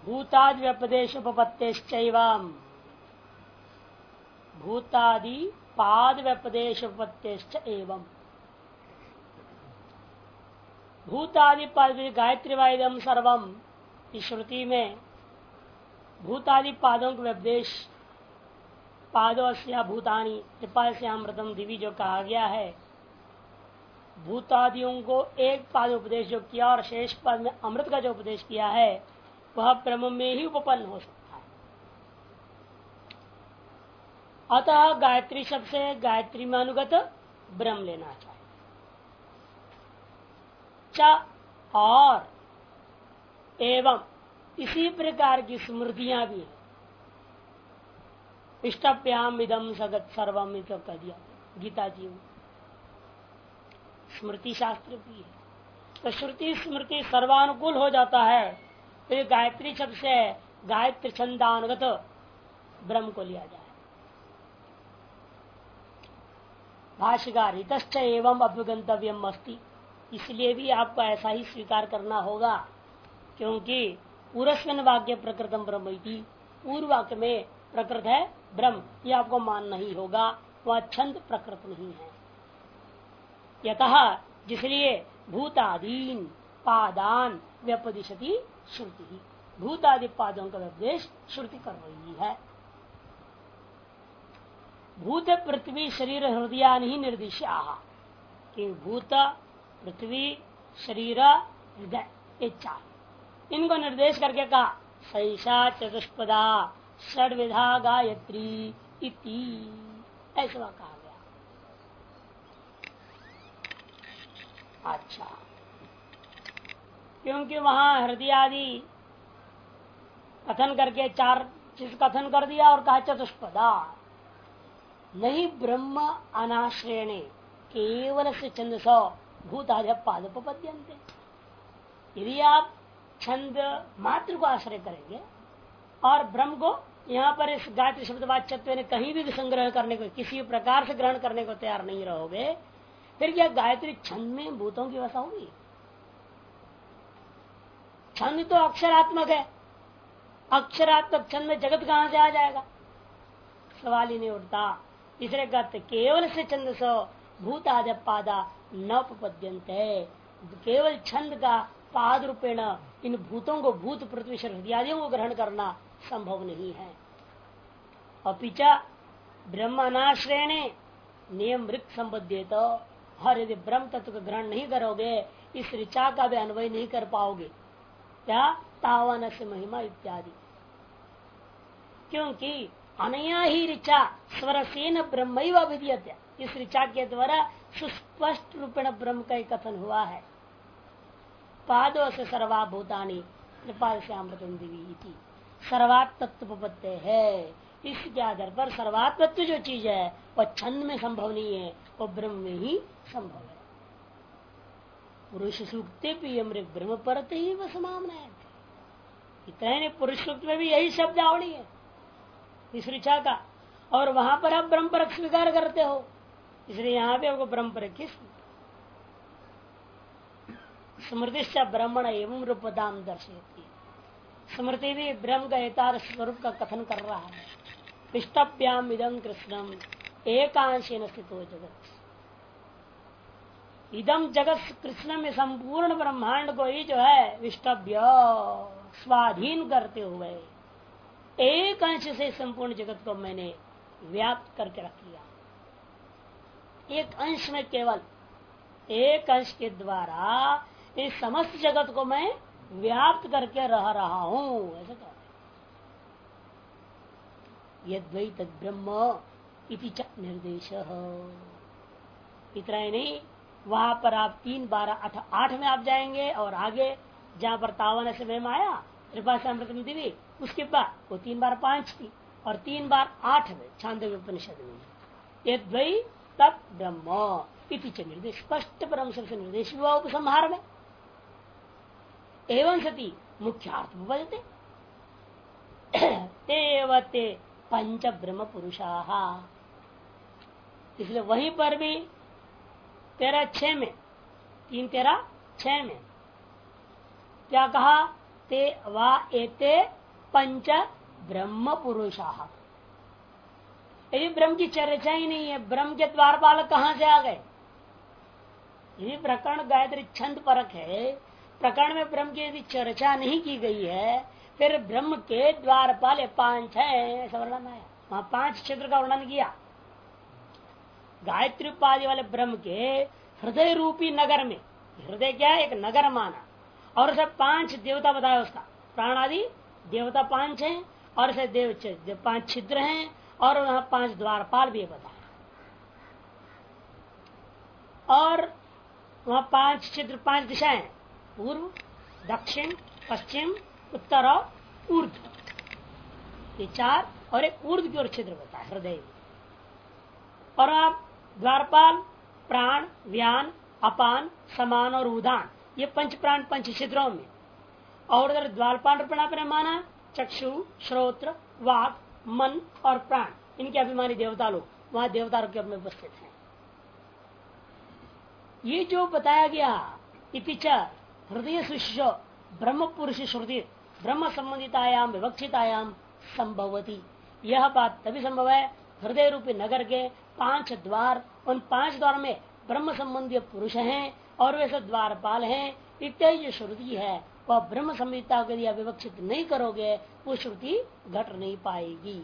भूतादि व्यपदेश उपपत्तेश्चैवम् भूतादि पाद व्यपदेश उपपत्तेश्च एवं भूतादि पाद गायत्री वायुदम सर्वम इस श्रुति में भूतादि पादों के व्यपदेश पादों से भूतानी त्रिपाद से अमृतम दिवी जो कहा गया है, भूतादियों को एक पाद उपदेश जो किया और शेष पाद में अमृत का जो उपदेश किया है वह ब्रह्म में ही उपपन्न हो सकता है। अतः गायत्री शब्द से गायत्री में अनुगत ब्रह्म लेना चाहिए। और एवं इसी प्रकार की स्मृतियां भी है। इष्टप्याम इदम सगत सर्वम तो कह दिया गीता जी में, स्मृति शास्त्र भी है। तो श्रुति स्मृति सर्वानुकूल हो जाता है तो गायत्री शब्द से गायत्री छंदानुगत ब्रह्म को लिया जाए। भाष्यकार हितश्च एवं अभ्युगंतव्यम अस्ति, इसलिए भी आपको ऐसा ही स्वीकार करना होगा क्योंकि पूर्वस्मिन् वाक्य प्रकृतम ब्रह्म इति, पूर्व वाक्य में प्रकृत है ब्रह्म, ये आपको मानना ही होगा, वह छंद प्रकृत नहीं है। यतः जिसलिए भूतादीन पादान व्यपदिशति श्रुति, भूतादि पादों का व्यपदेश श्रुति कर रही है। भूत पृथ्वी शरीर हृदयान ही निर्दिश्या, कि भूत पृथ्वी शरीर हृदय ये चार, इनको निर्देश करके कहा सैषा चतुष्पदा षड्विधा गायत्री इति, ऐसा कहा गया। अच्छा, क्योंकि वहां हृदय आदि कथन करके चार चीज कथन कर दिया और कहा चतुष्पदा, नहीं ब्रह्म अनाश्रयणे केवल से छंद सौ भूतादि पादोपपद्यन्ते। यदि आप छंद मात्र को आश्रय करेंगे और ब्रह्म को यहाँ पर इस गायत्री शब्द वाच्यत्व ने कहीं भी संग्रह करने को, किसी प्रकार से ग्रहण करने को तैयार नहीं रहोगे, फिर क्या गायत्री छंद में भूतों की वसा होगी? छंद तो अक्षरात्मक है, अक्षरात्मक छंद में जगत कहां से आ जाएगा? सवाल ही नहीं उठता। तीसरे कहते केवल से छंद सो भूतादि पादा न उपपद्यन्ते, केवल छंद का पाद रूपेण इन भूतों को भूत पृथ्वी शरीर को ग्रहण करना संभव नहीं है। अपिचा ब्रह्म अनाश्रयणे नियम वृक्ष संबद्ध, तो हर यदि ब्रह्म तत्व का ग्रहण नहीं करोगे इस ऋचा का भी अन्वय नहीं कर पाओगे, क्या तावन से महिमा इत्यादि, क्योंकि अनया ही ऋचा स्वरसेन ब्रह्म अभिधीयते, इस ऋचा के द्वारा सुस्पष्ट रूपेण ब्रह्म का कथन हुआ है। पादों से सर्वाभूतानि त्रिपाद से अमृतम दिवी, सर्वात्मत्व उपपत्ति है। इसके आधार पर सर्वात्मत्व जो चीज है वह छंद में संभव नहीं है, वो ब्रह्म में ही संभव है। पुरुष सूक्ते भी अमृत ब्रह्म परत ही वह समामना है। इतने पुरुष सूक्त में भी यही शब्द आवड़ी है इस ऋचा का, और वहां पर आप ब्रह्म परक स्वीकार करते हो, इसलिए यहाँ पे आपको ब्रह्म परक की स्मृति ब्रह्मण एवं रूपदाम दर्शयती, स्मृति भी ब्रह्म का यथार्थ स्वरूप का कथन कर रहा है। इष्टप्याम इदं कृष्णम एकांशेन स्थितो जगत, इदम जगत कृष्ण में संपूर्ण ब्रह्मांड को ही जो है विष्टभ्य स्वाधीन करते हुए एक अंश से संपूर्ण जगत को मैंने व्याप्त करके रख लिया। एक अंश में, केवल एक अंश के द्वारा इस समस्त जगत को मैं व्याप्त करके रह रहा हूं, ऐसा कहते हैं। यद्वै तद ब्रह्म इति च निर्देश, इतना ही नहीं, वहां पर आप 3-12-8 में आप जाएंगे और आगे जहां पर तावन से में आया त्रिपाद से अमृतम दिवी, उसके बाद वो 3 बार 5 थी और 3 बार 8 में छांदोग्य उपनिषद में यद्वै तद ब्रह्म इति च निर्देश, स्पष्ट ब्रह्म से निर्देश हुआ उपसंहार में। एवं सती मुख्यार्थ बदलते तेवते पंच ब्रह्म पुरुषाः, इसलिए वहीं पर भी 13-6 में 3-13-6 में क्या कहा? ते वा एते पंच ब्रह्म पुरुषा। यदि ब्रह्म की चर्चा ही नहीं है, ब्रह्म के द्वारपाल कहां से आ गए? यदि प्रकरण गायत्री छंद परक है, प्रकरण में ब्रह्म की यदि चर्चा नहीं की गई है, फिर ब्रह्म के द्वारपाल 5 है ऐसा वर्णन आया। वहां 5 क्षेत्र का वर्णन किया। गायत्री उपाधि वाले ब्रह्म के हृदय रूपी नगर में, हृदय क्या है? एक नगर माना, और उसे 5 देवता बताया उसका, प्राण आदि देवता 5 हैं, और उसे देव 5 छिद्र हैं, और वहां 5 द्वारपाल भी बताया। और वहां 5 छिद्र, 5 दिशाएं, पूर्व, दक्षिण, पश्चिम, उत्तर और ऊर्ध, ये 4, और एक ऊर्ध की ओर छिद्र बताया हृदय। और आप द्वारपाल प्राण, व्यान, अपान, समान और उदान, ये 5 प्राण 5 छिद्रों में। और उधर द्वारपाल रूपण आपने माना चक्षु, श्रोत्र, वाक, मन और प्राण, इनके अभिमानी देवता लोग वहां देवता रूप में उपस्थित हैं। ये जो बताया गया इति हृदय शिष्य ब्रह्म पुरुष श्रुति ब्रह्म संबंधितायाम विवक्षितायाम संभवती, यह बात तभी संभव है हृदय रूपी नगर के 5 द्वार, उन 5 द्वार में ब्रह्म संबंधी पुरुष हैं और वैसे द्वारपाल हैं, इत्यादि जो श्रुति है वह ब्रह्म संहिता को यदि विवक्षित नहीं करोगे वो श्रुति घट नहीं पाएगी।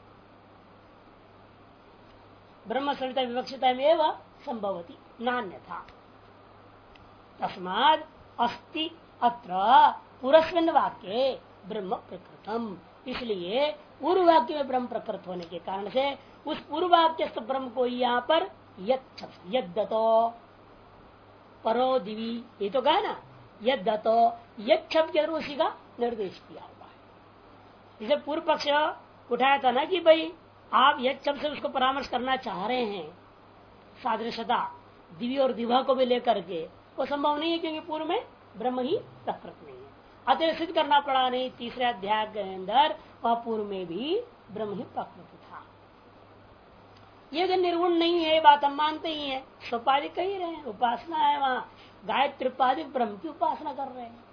ब्रह्म संहिता विवक्षिता में वह संभवती नान्य था। तस्माद अस्ति अत्र पूर्वस्मिन् वाक्ये ब्रह्म प्रकृतम, इसलिए पूर्व वाक्य में ब्रह्म प्रकृत होने के कारण से उस पूर्व वाक्य ब्रह्म को यहाँ पर यद्दतो परो दिवी, ये तो कहा ना, यद्दतो यद शब्द के अंदर उसी का निर्देश किया हुआ है। इसे पूर्व पक्ष उठाया था ना कि भाई आप यद शब्द से उसको परामर्श करना चाह रहे हैं, सादृशता दिव्य और दिवा को भी लेकर के, वो संभव नहीं है क्योंकि पूर्व में ब्रह्म ही प्रकृत नहीं है। अतः सिद्ध करना पड़ा नहीं, तीसरे अध्याय के अंदर वह पूर्व में भी ब्रह्म ही प्रकृत था। ये निर्गुण नहीं है, बात हम मानते ही है, सोपाधि कह रहे हैं, उपासना है, वहां गायत्री उपाधि ब्रह्म की उपासना कर रहे हैं।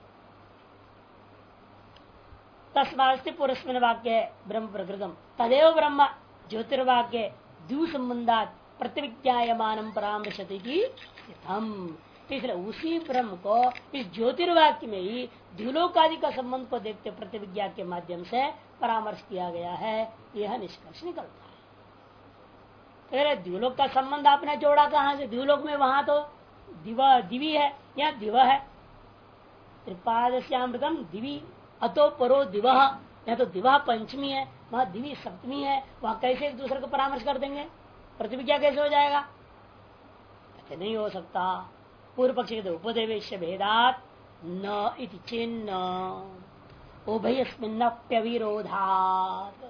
तस्मास्ति पुरस्मिन् वाक्य ब्रह्म प्रकृतम तदेव ब्रह्म ज्योतिर्वाक्य द्यू संबंधात प्रतिविज्ञायमानम परामर्शति की हम, इसलिए उसी ब्रह्म को इस ज्योतिर्वाक्य में ही द्युलोक आदि का संबंध को देखते प्रतिविज्ञा के माध्यम से परामर्श किया गया है, यह निष्कर्ष निकलता है। द्युलोक का संबंध आपने जोड़ा कहां से? द्युलोक में वहां तो दिवा दिवी है, या दिवा है, त्रिपादस्यामृतम दिवी अतो परो दिवा, या तो दिवा पंचमी है, वहां दिवी सप्तमी है, वहां कैसे एक दूसरे को परामर्श कर देंगे? प्रतिविज्ञा कैसे हो जाएगा? ऐसे नहीं हो सकता। पूर्व पक्ष के उपदेश भेदात न इति चिन्ह उभयस्मिन्नप्यविरोधात्,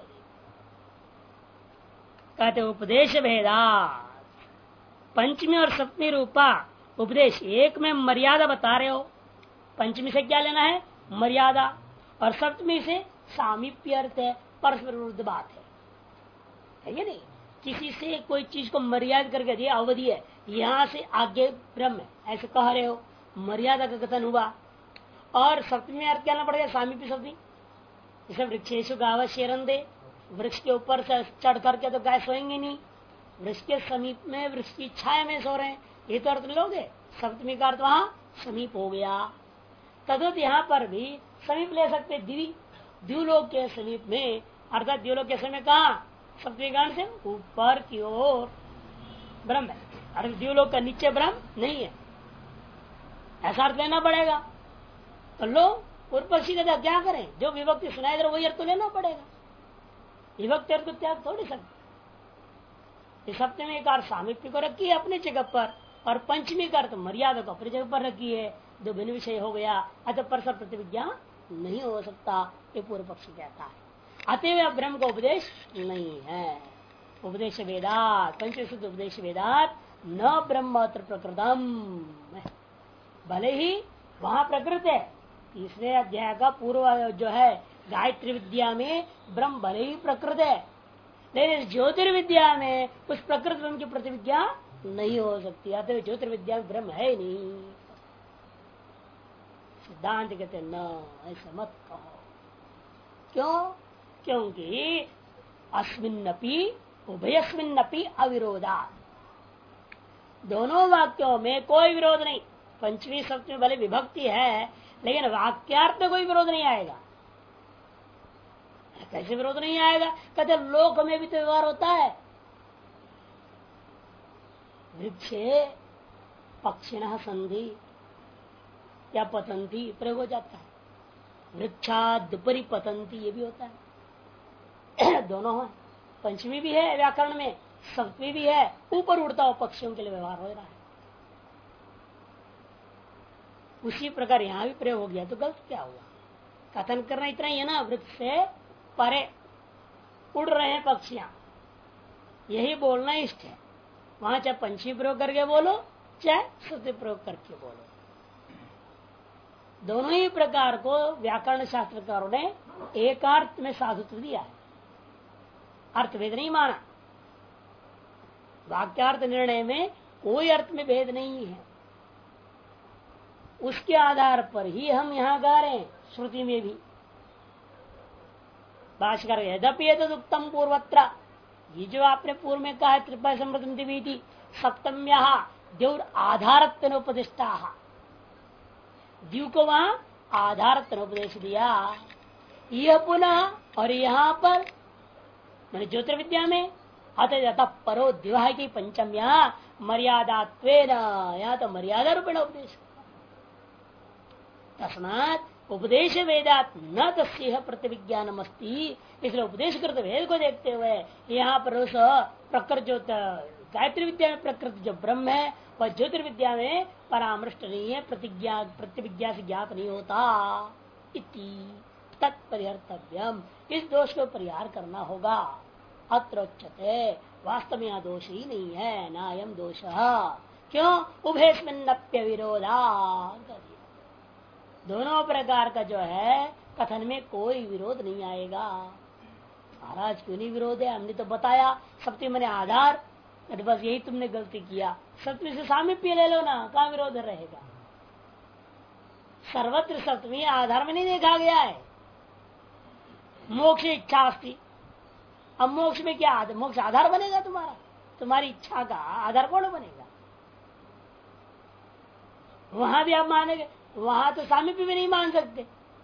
कहते उपदेश भेदात, पंचमी और सप्तमी रूपा उपदेश एक में मर्यादा बता रहे हो, पंचमी से क्या लेना है? मर्यादा, और सप्तमी से सामीप्य अर्थ है, परस्पर विरुद्ध बात है ये नहीं? किसी से कोई चीज को मर्यादा करके दिया, अवधि है, यहाँ से आगे ब्रह्म है ऐसे कह रहे हो, मर्यादा का कथन हुआ। और सप्तमी अर्थ क्या पड़ेगा? सामीप्य सप्तमी, जैसे वृक्षेशु गाव शेरंदे, वृक्ष के ऊपर से चढ़ करके तो गाय सोएंगे नहीं, वृक्ष के समीप में, वृक्ष की छाया में सो रहे हैं, ये तो अर्थ लोगे। सप्तमी का अर्थ वहां समीप हो गया। तदुत यहाँ पर भी समीप ले सकते, दिवी द्युलोक के समीप में, अर्थात द्युलोक के समय कहा? सप्तमी गान से ऊपर की ओर ब्रह्म है, अरे द्युलोक का नीचे ब्रह्म नहीं है, ऐसा अर्थ लेना पड़ेगा। तो लो पूर्व पक्षी का क्या करें? जो विभक्ति सुनाई दे वही अर्थ तो लेना पड़ेगा, विभक्ति अर्थ को त्याग थोड़ी सकते। सप्तमी एक अर्थ सामीप्य को रखी है अपनी जगह पर, और पंचमी का अर्थ मर्यादा को अपनी जगह पर रखी है, दो भिन्न विषय हो गया, अतः परस्पर प्रतिविज्ञा नहीं हो सकता, ये पूर्व पक्षी कहता है। अतएव ब्रह्म का उपदेश नहीं है। उपदेश वेदात, पंचविशुद्ध उपदेश वेदात न ब्रह्म प्रकृतम, भले ही वहां प्रकृत है। तीसरे अध्याय का पूर्व जो है गायत्री विद्या में ब्रह्म भले ही प्रकृत है, लेकिन ज्योतिर्विद्या में उस प्रकृत ब्रह्म की प्रतिविज्ञा नहीं हो सकती, अतः ज्योतिर्विद्या में ब्रह्म है नहीं। सिद्धांत कहते न, ऐसा मत कहो। क्यों? क्योंकि अस्मिन्नपि उभयस्मिन्नपि अविरोधा, दोनों वाक्यों में कोई विरोध नहीं। पंचमी सप्तमी भले विभक्ति है लेकिन वाक्यार्थ में कोई विरोध नहीं आएगा। कैसे विरोध नहीं आएगा? कहते लोक में भी तो व्यवहार होता है। वृक्षे पक्षिण संधि या पतंती प्रयोग हो जाता है, वृक्षादुपरि पतंती ये भी होता है। दोनों है, पंचमी भी है व्याकरण में, सप्तमी भी है, ऊपर उड़ता हुआ पक्षियों के लिए व्यवहार हो रहा है। उसी प्रकार यहां भी प्रयोग हो गया तो गलत क्या हुआ? कथन करना इतना ही है ना, वृक्ष से परे उड़ रहे हैं पक्षियां, यही बोलना इष्ट है। वहां चाहे पंछी प्रयोग करके बोलो चाहे सत्य प्रयोग करके बोलो, दोनों ही प्रकार को व्याकरण शास्त्रकारों ने एकार्थ में साधुत्व दिया है, अर्थभेद नहीं माना। वाक्यार्थ निर्णय में कोई अर्थ में भेद नहीं है, उसके आधार पर ही हम यहाँ गा रहे हैं। श्रुति में भी भाष्कर यद्यपि उत्तम पूर्वत्र, ये जो आपने पूर्व में कहा है त्रिपा समृद्धि दिवीति सप्तम्या देवर आधारत्व उपदिष्टा, द्यू को वहां आधारत्व उपदेश दिया। यह पुनः और यहाँ पर मैंने ज्योतिर्विद्या में अतः परो दिवाह की पंचम्या मर्यादा यहाँ तो मर्यादा रूपेण उपदेश। तस्मात उपदेश वेदात न तस्यह प्रतिविज्ञानम अस्ति, इसलिए उपदेश कृत वेद को देखते हुए यहाँ पर उस प्रकृति जो गायत्री विद्या में प्रकृति जो ब्रह्म है वह ज्योतिर्विद्या में परामृष्ट नहीं है, प्रतिविज्ञा से ज्ञात नहीं होता। इति तत्परिहर्तव्यम, इस दोष को परिहार करना होगा। अत्र उच्यते, वास्तव में यहाँ दोष ही नहीं है, नायम दोष। क्यों? उभयस्मिन्नप्य विरोधा, दोनों प्रकार का जो है कथन में कोई विरोध नहीं आएगा। महाराज क्यों नहीं विरोध है? हमने तो बताया सप्तमी मैंने आधार, बस यही तुमने गलती किया। सप्तमी से सामीप्य ले लो ना, कहाँ विरोध रहेगा? सर्वत्र सप्तमी आधार में नहीं देखा गया है। मोक्ष इच्छा अस्ति, अब मोक्ष में क्या मोक्ष आधार बनेगा तुम्हारा? तुम्हारी इच्छा का आधार कौन बनेगा? वहां भी आप मानेंगे, वहां तो सामीप्य भी नहीं मान सकते,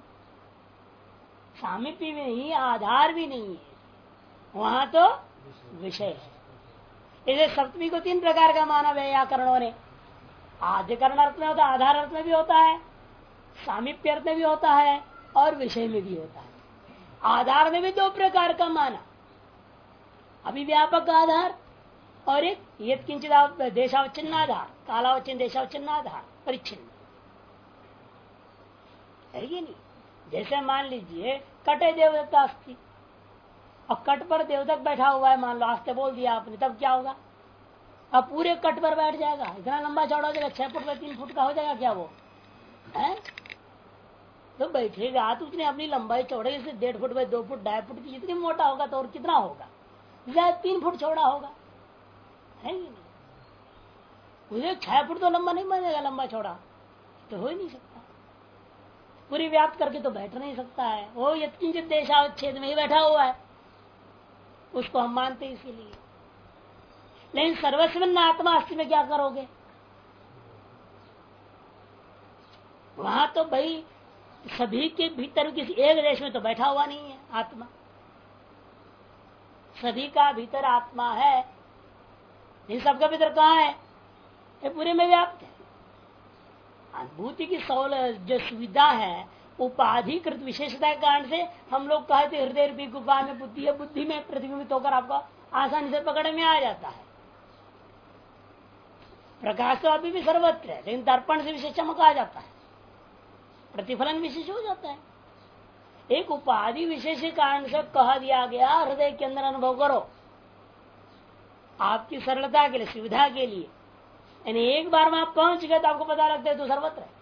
सामीप्य भी नहीं आधार भी नहीं है, वहां तो विषय है। इसे सप्तमी को तीन प्रकार का माना व्याकरणों ने। आद्यकरण अर्थ में होता है, आधार अर्थ में भी होता है, सामीप्य अर्थ में भी होता है और विषय में भी होता है। आधार में भी दो प्रकार का माना, अभिव्यापक आधार और एक यत्किंचित देशावच्छिन्न आधार, कालावच्छिन्न देशावच्छिन्न आधार, परिच्छिन्न है ये नहीं। जैसे मान लीजिए कटे देवदत्ता अस्थि, और कट पर देवदत्त बैठा हुआ है, मान लो आस्ते बोल दिया आपने, तब क्या होगा? अब पूरे कट पर बैठ जाएगा, इतना लंबा चौड़ा हो जाएगा, 6 फुट में 3 फुट का हो जाएगा क्या वो है? तो बैठेगा तो उसने अपनी लंबाई चौड़ाई से 1.5 फुट में 2 फुट 2.5 फुट की, जितनी मोटा होगा तो और कितना होगा? 3 फुट चौड़ा होगा, है नहीं? मुझे 6 फुट तो लंबा नहीं बनेगा, लंबा चौड़ा तो हो ही नहीं सकता, पूरी व्याप्त करके तो बैठ नहीं सकता है। वो यत्किंचित देशावच्छेद में ही बैठा हुआ है, उसको हम मानते इसीलिए। लेकिन सर्वस्वन्न आत्मा अस्थि में क्या करोगे? वहां तो भाई सभी के भीतर किसी एक देश में तो बैठा हुआ नहीं है आत्मा, सभी का भीतर आत्मा है, इन सबका भीतर कहाँ है? ये पूरे में व्याप्त है। अनुभूति की जो सुविधा है उपाधिकृत विशेषता के कारण से हम लोग कहते हृदय रूपी गुफा में बुद्धि है, बुद्धि में प्रतिबिंबित होकर आपको आसानी से पकड़ में आ जाता है। प्रकाश तो अभी भी सर्वत्र है, लेकिन दर्पण से विशेष चमक आ जाता है, प्रतिफलन विशेष हो जाता है। एक उपाधि विशेष के कारण से कहा दिया गया हृदय के अंदर अनुभव करो, आपकी सरलता के लिए, सुविधा के लिए। यानी एक बार वहां पहुंच गए तो आपको पता लगता है तो सर्वत्र है।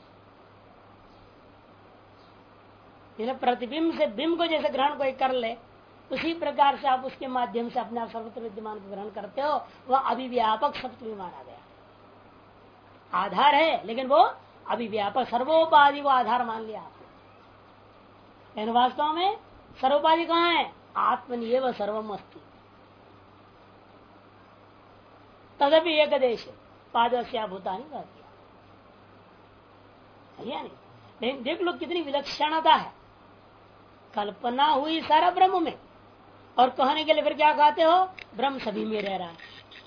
प्रतिबिंब से बिंब को जैसे ग्रहण कोई कर ले, उसी प्रकार से आप उसके माध्यम से अपने सर्वत्र विद्यमान को ग्रहण करते हो। वह अभिव्यापक सप्तमी माना गया, आधार है लेकिन वो अभिव्यापक सर्वोपाधि को आधार मान लिया आपने। वास्तव में सर्वोपाधि कहाँ है? आत्मनिएव सर्वम अस्ति। तदपि एक देश पादस्या भूतानि कह दिया या नहीं। लेकिन देख लो कितनी विलक्षणता है। कल्पना हुई सारा ब्रह्म में, और कहने के लिए फिर क्या कहते हो? ब्रह्म सभी में रह रहा है।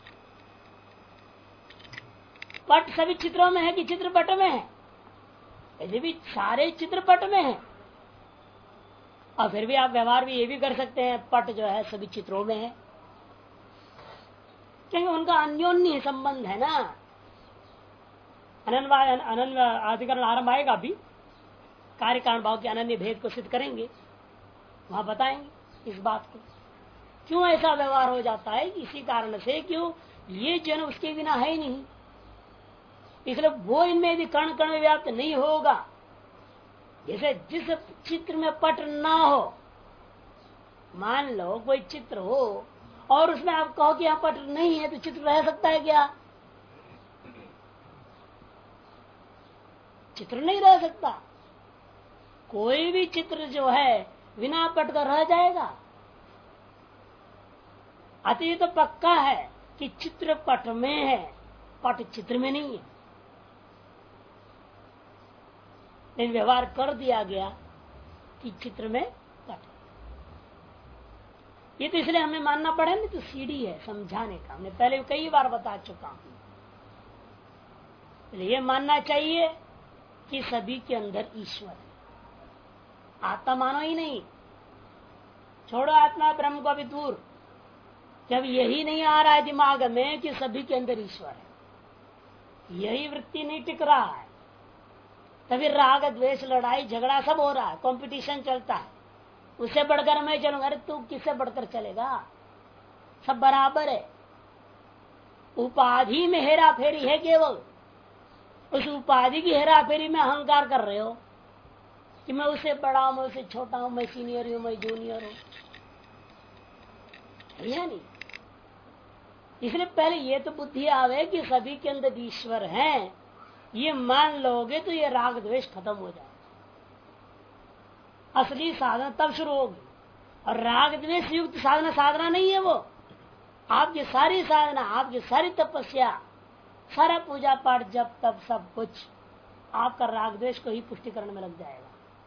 पट सभी चित्रों में है कि चित्रपट में है? यदि भी सारे चित्रपट में है, और फिर भी आप व्यवहार भी ये भी कर सकते हैं, पट जो है सभी चित्रों में है, क्योंकि उनका अन्योन्य संबंध है ना। अनन्य अधिकरण आरंभ आएगा भी, कार्य कारण भाव के अनन्य भेद को सिद्ध करेंगे, वहां बताएंगे इस बात को क्यों ऐसा व्यवहार हो जाता है। इसी कारण से क्यों ये जन उसके बिना है ही नहीं, इसलिए वो इनमें यदि कण कण में व्याप्त नहीं होगा, जैसे जिस चित्र में पट ना हो, मान लो कोई चित्र हो और उसमें आप कहो कि यहाँ पट नहीं है, तो चित्र रह सकता है क्या? चित्र नहीं रह सकता। कोई भी चित्र जो है बिना पट का रह जाएगा। अतः तो पक्का है कि चित्र पट में है, पट चित्र में नहीं है। लेकिन व्यवहार कर दिया गया कि चित्र में पट। ये तो इसलिए हमें मानना पड़े, नहीं तो सीढ़ी है समझाने का। हमने पहले कई बार बता चुका हूं। ये मानना चाहिए कि सभी के अंदर ईश्वर है। आत्मा मानो ही नहीं, छोड़ो आत्मा ब्रह्म को भी दूर। जब यही नहीं आ रहा है दिमाग में कि सभी के अंदर ईश्वर है, यही वृत्ति नहीं टिक रहा है, तभी राग द्वेष लड़ाई झगड़ा सब हो रहा है, कंपटीशन चलता है। उससे बढ़कर मैं चलूंगा, अरे तू किससे बढ़कर चलेगा? सब बराबर है। उपाधि में हेरा फेरी है केवल। उस उपाधि की हेरा फेरी में अहंकार कर रहे हो कि मैं उससे बड़ा हूं, मैं उससे छोटा हूं, मैं सीनियर हूं, मैं जूनियर हूं, है नहीं। इसलिए पहले ये तो बुद्धि आवे कि सभी के अंदर ईश्वर है, ये मान लोगे तो ये राग द्वेष खत्म हो जाए। असली साधना तब शुरू होगी। और राग द्वेष युक्त साधना नहीं है वो। आपकी सारी साधना, आपकी सारी तपस्या, सारा पूजा पाठ, जब तब सब कुछ आपका राग द्वेष को ही पुष्टिकरण में लग जाएगा।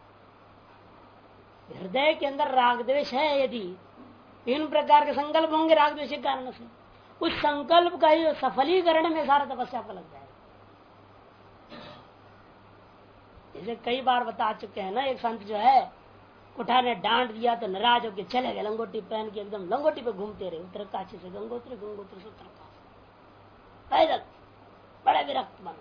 हृदय के अंदर राग द्वेष है, यदि इन प्रकार के संकल्प होंगे राग द्वेष के कारण से, उस संकल्प का ही सफलीकरण में सारा तपस्या का लग जाएगा। जैसे कई बार बता चुके हैं ना, एक संत जो है कुठार ने डांट दिया तो नाराज होकर चले गए, लंगोटी पहन के एकदम लंगोटी पे घूमते रहे, उत्तरकाशी से गंगोत्री, गंगोत्री से उत्तरकाशी, पैदल, बड़े विरक्त बन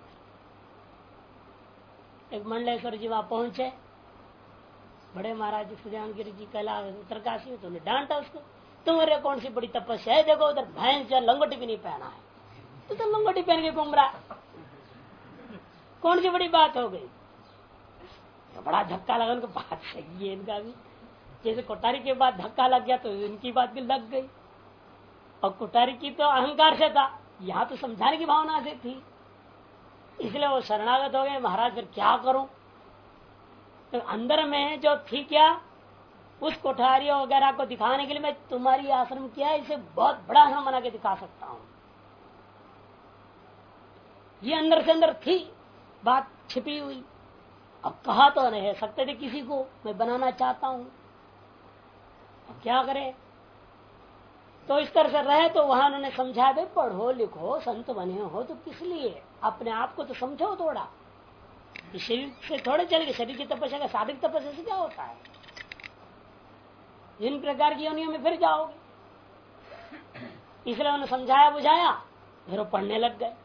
गए। एक मंडलेश्वर जी वहां पहुंचे, बड़े महाराज सुजानगिरी जी कैलाश उत्तरकाशी में, तो उन्हें डांटा उसको, तुम्हारे कौन सी बड़ी तपस्या है, देखो उधर भैंस जो लंगोटी भी नहीं पहना है, तो लंगोटी पहन के घूम रहा, कौन सी बड़ी बात हो गई? तो बड़ा धक्का लगा उनको, बात सही है इनका भी। जैसे कोठारी के बाद धक्का लग गया तो इनकी बात भी लग गई। और कोठारी की तो अहंकार से था, यहाँ तो समझाने की भावना से थी, इसलिए वो शरणागत हो गए। महाराज फिर क्या करूं? तो अंदर में जो थी क्या, उस कोठारियों वगैरह को दिखाने के लिए मैं तुम्हारी आश्रम किया, इसे बहुत बड़ा आश्रम बना के दिखा सकता हूं। ये अंदर से अंदर थी बात छिपी हुई। अब कहा तो नहीं सकते थे किसी को, मैं बनाना चाहता हूं, अब क्या करें? तो इस तरह से रहे तो वहां उन्होंने समझा दे, पढ़ो लिखो संत बने हो तो किस लिए, अपने आप को तो समझो थोड़ा। शरीर से थोड़े चलेंगे, शरीर की तपस्या का शारीरिक तपस्या से क्या होता है? जिन प्रकार की योनियों में फिर जाओगे। इसलिए उन्होंने समझाया बुझाया, फिर वो पढ़ने लग गए।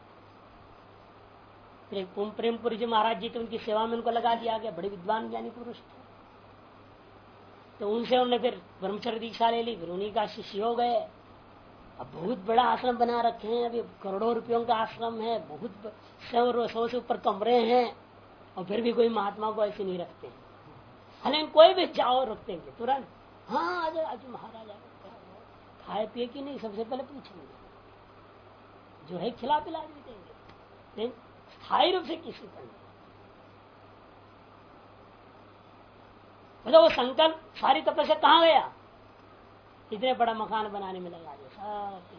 फिर प्रेमपुरी जी महाराज जी थे, उनकी सेवा में उनको लगा दिया गया, बड़े विद्वान ज्ञानी पुरुष थे। तो उनसे उन्होंने फिर ब्रह्मचर्य दीक्षा ले ली, फिर उन्हीं का शिष्य हो गए। अब बहुत बड़ा आश्रम बना रखे हैं, अभी करोड़ों रुपयों का आश्रम है, बहुत 100 से ऊपर कमरे हैं, और फिर भी कोई महात्मा को ऐसे नहीं रखते हैं। हालांकि कोई भी जाओ रुक देंगे तुरंत, हाँ आज आज महाराज खाए पिए की नहीं, सबसे पहले पूछेंगे, जो है खिला पिला भी देंगे, स्थायी रूप से किसी का नहीं। मतलब वो संकल्प सारी तपस्या कहाँ गया, इतने बड़ा मकान बनाने में लगा दिया सब।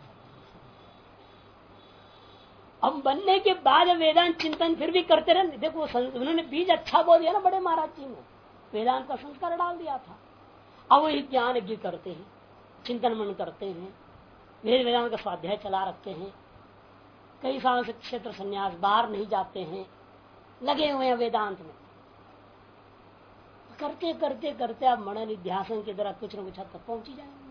अब बनने के बाद वेदांत चिंतन फिर भी करते रहे। देखो उन्होंने बीज अच्छा बो दिया ना बड़े महाराज जी ने, वेदांत का संस्कार डाल दिया था। अब वही ज्ञान यज्ञ करते हैं, चिंतन मन करते हैं, वेद वेदांत का स्वाध्याय चला रखते हैं, कई सालों से क्षेत्र संन्यास, बाहर नहीं जाते हैं, लगे हुए हैं वेदांत में। करते करते करते आप मनन निध्यासन के द्वारा कुछ न कुछ हद तक पहुंच ही जाएंगे।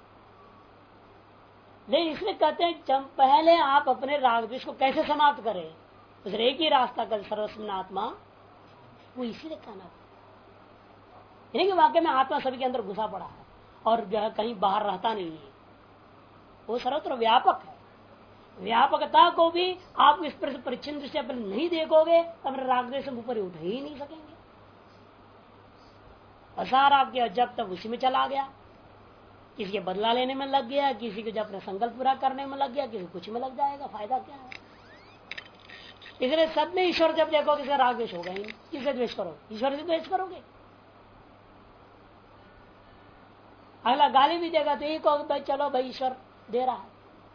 लेकिन इसलिए कहते हैं जब पहले आप अपने राग द्वेष को कैसे समाप्त करें, उस एक ही रास्ता कर सर्वस्व आत्मा, वो इसीलिए कहना कि वाक्य में आत्मा सभी के अंदर घुसा पड़ा है और कहीं बाहर रहता नहीं है, वो सर्वत्र व्यापक है। व्यापकता को भी आप इस परिचिन दृष्टि पर नहीं देखोगे तो अपने राग द्वेष से ऊपर उठ ही नहीं सकेंगे। असार आपके जब तक उसी में चला गया, किसी के बदला लेने में लग गया, किसी को जब अपना संकल्प पूरा करने में लग गया, किसी कुछ में लग जाएगा, फायदा क्या है। इसलिए सब में ईश्वर जब देखो किसी राग द्वेष होगा ही नहीं। किससे द्वेष करो, ईश्वर से द्वेष करोगे। अगला गाली भी देगा तो ये कहो भाई चलो भाई ईश्वर दे रहा है।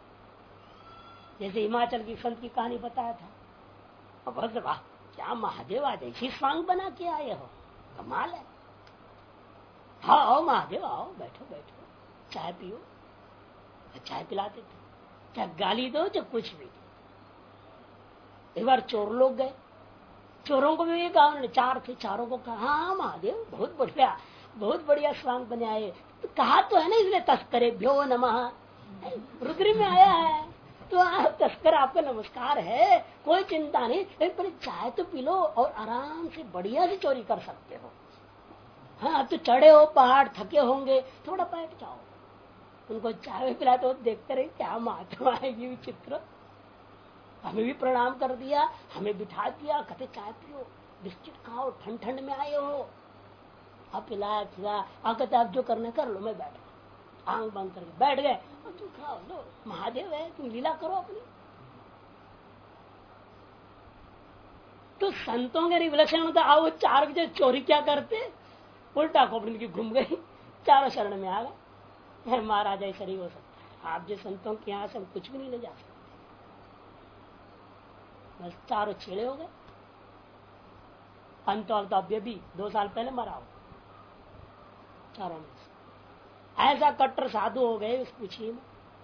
जैसे हिमाचल की संत की कहानी बताया था, और बोलते वाह क्या महादेव आज ऐसी स्वांग बना के आए हो, कमाल है। हाँ आओ महादेव आओ, बैठो बैठो, चाय पियो, चाय पिलाते थे, चाहे गाली दो चाहे कुछ भी। एक बार चोर लोग गए, चोरों को भी कहा उन्होंने, चार थे, चारों को कहा हाँ महादेव बहुत बढ़िया स्वांग बने आए। तो कहा तो है ना इसलिए तस्करे भ्यो नमः, रुद्री में आया है तो आप तस्कर, आपका नमस्कार है, कोई चिंता नहीं, पर चाय तो पी लो और आराम से बढ़िया से चोरी कर सकते हो। हाँ तो चढ़े हो पहाड़, थके होंगे, थोड़ा बैठ जाओ। उनको चाय पिला तो देखते रहे क्या महात्मा है ये विचित्र। हमें भी प्रणाम कर दिया, हमें बिठा दिया, कहते चाय पियो, बिस्किट खाओ, ठंड ठंड में आए हो। अब पिलाया खिलाया, कहते आप जो करने कर लो, मैं बैठ गया, आंख बंद करके बैठ गए। और तुम खाओ लो, महादेव है, तुम लीला करो अपनी। तो संतों के विलक्षण होता, आओ चार बजे चोरी क्या करते, उल्टा खोपड़ी की घूम गई, चारों शरण में आ गए। महाराज ऐसा नहीं हो सकता, आप जो संतों के यहाँ से हम कुछ भी नहीं ले जा सकते। बस चारों छेड़े हो गए। अंत और तो अभी भी 2 साल पहले मरा हो चारों में से। ऐसा कट्टर साधु हो गए उस पूछिए में।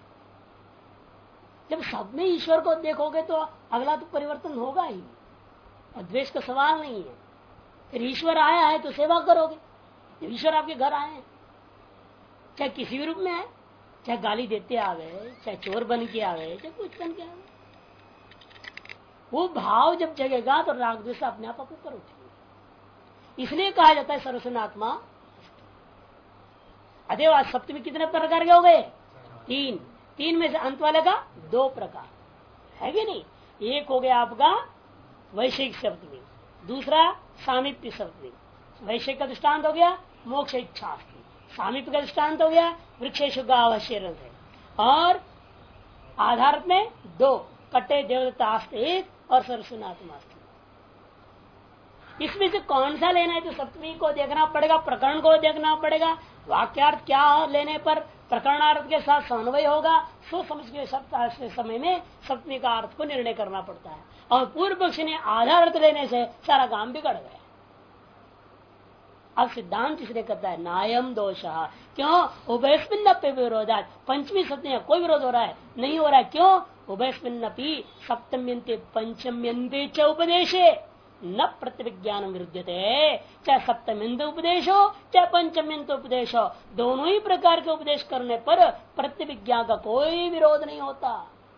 जब सब में ईश्वर को देखोगे तो अगला तो परिवर्तन होगा ही, और द्वेष का सवाल नहीं है। फिर ईश्वर आया है तो सेवा करोगे। जब ईश्वर आपके घर आए हैं, चाहे किसी भी रूप में आए, चाहे गाली देते आ गए, चाहे चोर बन के आ गए, चाहे कुछ बन के आ गए, वो भाव जब जगेगा तो राग द्वेष अपने आप ऊपर उठेंगे। इसलिए कहा जाता है सर्वस्वनात्मा। अतएव आज सप्तमी कितने प्रकार के हो गए, 3 में से अंत वाले का 2 प्रकार है कि नहीं। एक हो गया आपका वैश्विक सप्तमी, दूसरा सामीप्य सप्तमी। वैश्विक का दृष्टांत हो गया मोक्ष इच्छा, सामीप्य का दृष्टांत हो गया वृक्षेशु गावश्य, और आधार में 2 कट्टे देवदत्ता एक और सरस्वनात्मा। इसमें से कौन सा लेना है तो सप्तमी को देखना पड़ेगा, प्रकरण को देखना पड़ेगा, वाक्यार्थ क्या लेने पर प्रकरणार्थ के साथ समन्वय होगा, सोच समझ के समय में सप्तमी का अर्थ को निर्णय करना पड़ता है। और पूर्व पक्ष ने आधार अर्थ लेने से सारा काम बिगड़ गया। अब सिद्धांत इसलिए करता है नायम दोष, क्यों उभयस्मिन्नपि विरोधात, पंचमी सप्तमी कोई विरोध हो रहा है नहीं हो रहा है, क्यों उभयस्मिन्नपि सप्तम्यन्ते पंचम्यन्ते च उपदेशे न प्रतिविज्ञान विरुद्धते। चाहे सप्तम्यंत उपदेश हो चाहे पंचम्यंत उपदेश हो, दोनों ही प्रकार के उपदेश करने पर प्रतिविज्ञा का कोई विरोध नहीं होता।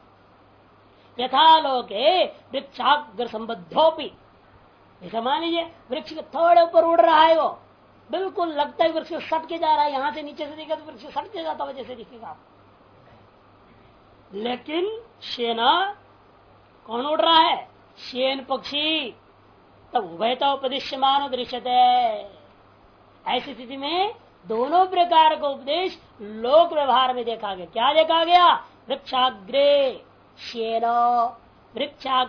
यथालोके वृक्षाग्र संबद्धोपि, ऐसा मान लीजिए वृक्ष के थोड़े ऊपर उड़ रहा है, वो बिल्कुल लगता है वृक्ष सट के जा रहा है, यहां से नीचे से दिखेगा तो वृक्ष सट के जाता वजह से दिखेगा। लेकिन शेना कौन उड़ रहा है, शेन पक्षी, तब उभयता उपदेश्यमान दृश्यते। ऐसी स्थिति में दोनों प्रकार का उपदेश लोक व्यवहार में देखा गया। क्या देखा गया, वृक्षाग्रे शेनो,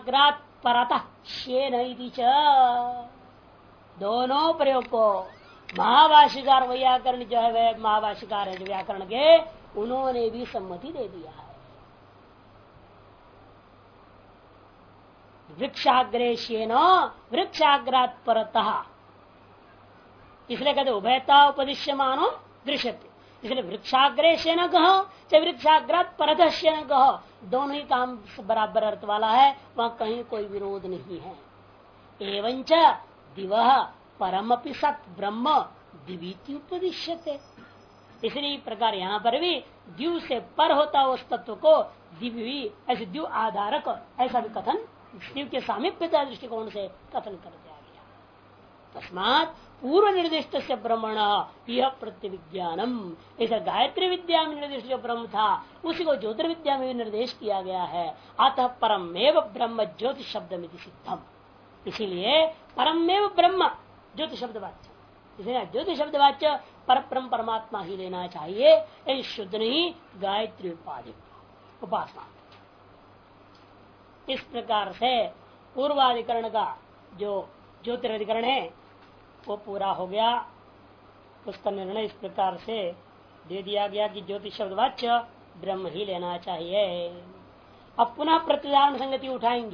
वृक्षाग्रात परतः शेन इति च, दोनों प्रयोग को महाभाष्यकार वैयाकरण जो है वह महाभाष्यकार है जो व्याकरण के, उन्होंने भी सम्मति दे दिया है। वृक्षाग्रेशेन वृक्षाग्रात परतः, इसलिए कहते उभयता उपदिश्यमानो दृश्यते। इसलिए वृक्षाग्रेशेन कहो चाहे वृक्षाग्रात परतश्यन कहो, दोनों ही काम बराबर अर्थ वाला है, वहां कहीं कोई विरोध नहीं है। एवंच दिवः परमपि सत ब्रह्म दिवीति उपदिश्यते। इसलिए प्रकार यहाँ पर भी द्यू से पर होता उस तत्व को दिव्य, ऐसे द्यू आधारक ऐसा भी कथन शिव के सामीप्यता दृष्टिकोण से कथन कर दिया गया। तस्मात् पूर्व निर्दिष्ट से ब्रह्मण यह प्रत्यविज्ञानम, ऐसा गायत्री विद्या में निर्दिष्ट जो ब्रह्म था उसी को ज्योतिर्विद्या में भी निर्देश किया गया है। अतः परमेव ब्रह्म ज्योति शब्द में सिद्धम, इसीलिए परमेव ब्रह्म ज्योति शब्द वाच्य, इसलिए ज्योति शब्द वाच्य पर ब्रह्म परमात्मा ही लेना चाहिए, शुद्ध नहीं गायत्री उपासना। इस प्रकार से पूर्वाधिकरण का जो ज्योतिराधिकरण है वो पूरा हो गया। उसका निर्णय इस प्रकार से दे दिया गया कि ज्योतिष शब्द वाच्य ब्रह्म ही लेना चाहिए। अब पुनः प्रतिदान संगति उठाएंगे।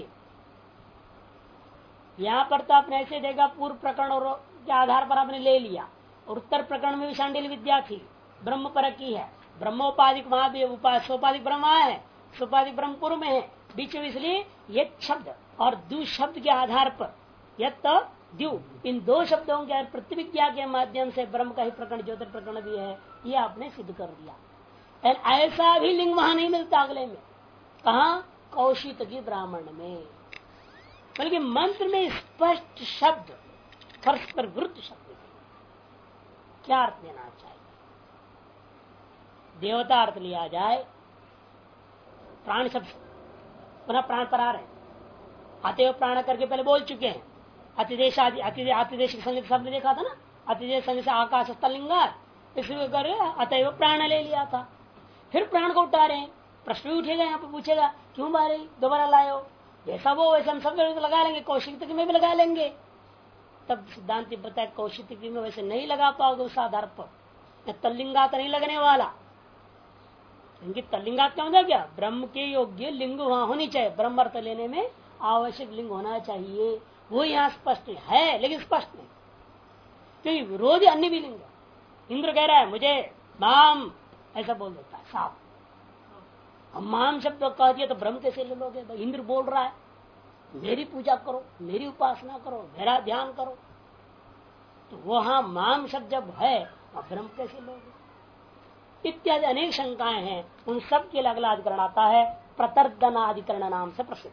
यहाँ पर तो आपने ऐसे देखा पूर्व प्रकरण और के आधार पर आपने ले लिया, और उत्तर प्रकरण में भी शांडिल्य विद्या थी, ब्रह्म पर की है, ब्रह्मोपाधिक वहां भी सोपाधिक ब्रह्म है, सोपाधिक ब्रह्म पूर्व में है, बीच में इसलिए यत शब्द और दु शब्द के आधार पर यत द्यू, इन दो शब्दों के प्रतिविज्ञा के माध्यम से ब्रह्म का ही प्रकरण ज्योतिर प्रकरण भी है, ये आपने सिद्ध कर दिया। ऐसा भी लिंग वहां नहीं मिलता अगले में, कहा कौशिक की ब्राह्मण में, बल्कि मंत्र में स्पष्ट शब्द परस्पर विरुद्ध शब्द क्या अर्थ लेना चाहिए। देवता अर्थ लिया जाए, प्राण शब्द पुनः प्राण पर आ रहे, अतएव प्राण करके पहले बोल चुके हैं। अतिदेश अतिदेश संगीत शब्द देखा था ना, अतिदेश संगीत से आकाश स्थलिंगार, इसलिए कर अतएव प्राण ले लिया था। फिर प्राण को उठा रहे हैं, प्रश्न भी उठेगा, यहाँ पे पूछेगा क्यों मारे दोबारा लाए, जैसा वो वैसे हम सब लगा लेंगे, कौशिक में भी लगा लेंगे। तब सिद्धांत बताया कौशिक में वैसे नहीं लगा पाओगे उस आधार पर, तल्लिंगात नहीं लगने वाला, क्योंकि तल्लिंगात क्या होता क्या, ब्रह्म के योग्य लिंग वहां होनी चाहिए, ब्रह्म अर्थ लेने में आवश्यक लिंग होना चाहिए, वो यहाँ स्पष्ट है लेकिन स्पष्ट नहीं, क्योंकि विरोधी अन्य भी लिंग है। इंद्र कह रहा है मुझे माम, ऐसा बोल देता है साफ, हम माम शब्द कह दिया तो ब्रह्म कैसे ले लोगे, इंद्र बोल रहा है मेरी पूजा करो, मेरी उपासना करो, मेरा ध्यान करो, तो वहां माम शब्द जब है ब्रह्म कैसे लोगे, इत्यादि अनेक शंकाएं हैं। उन सब के अगला अधिकरण आता है प्रतर्दनाधिकरण नाम से प्रसिद्ध।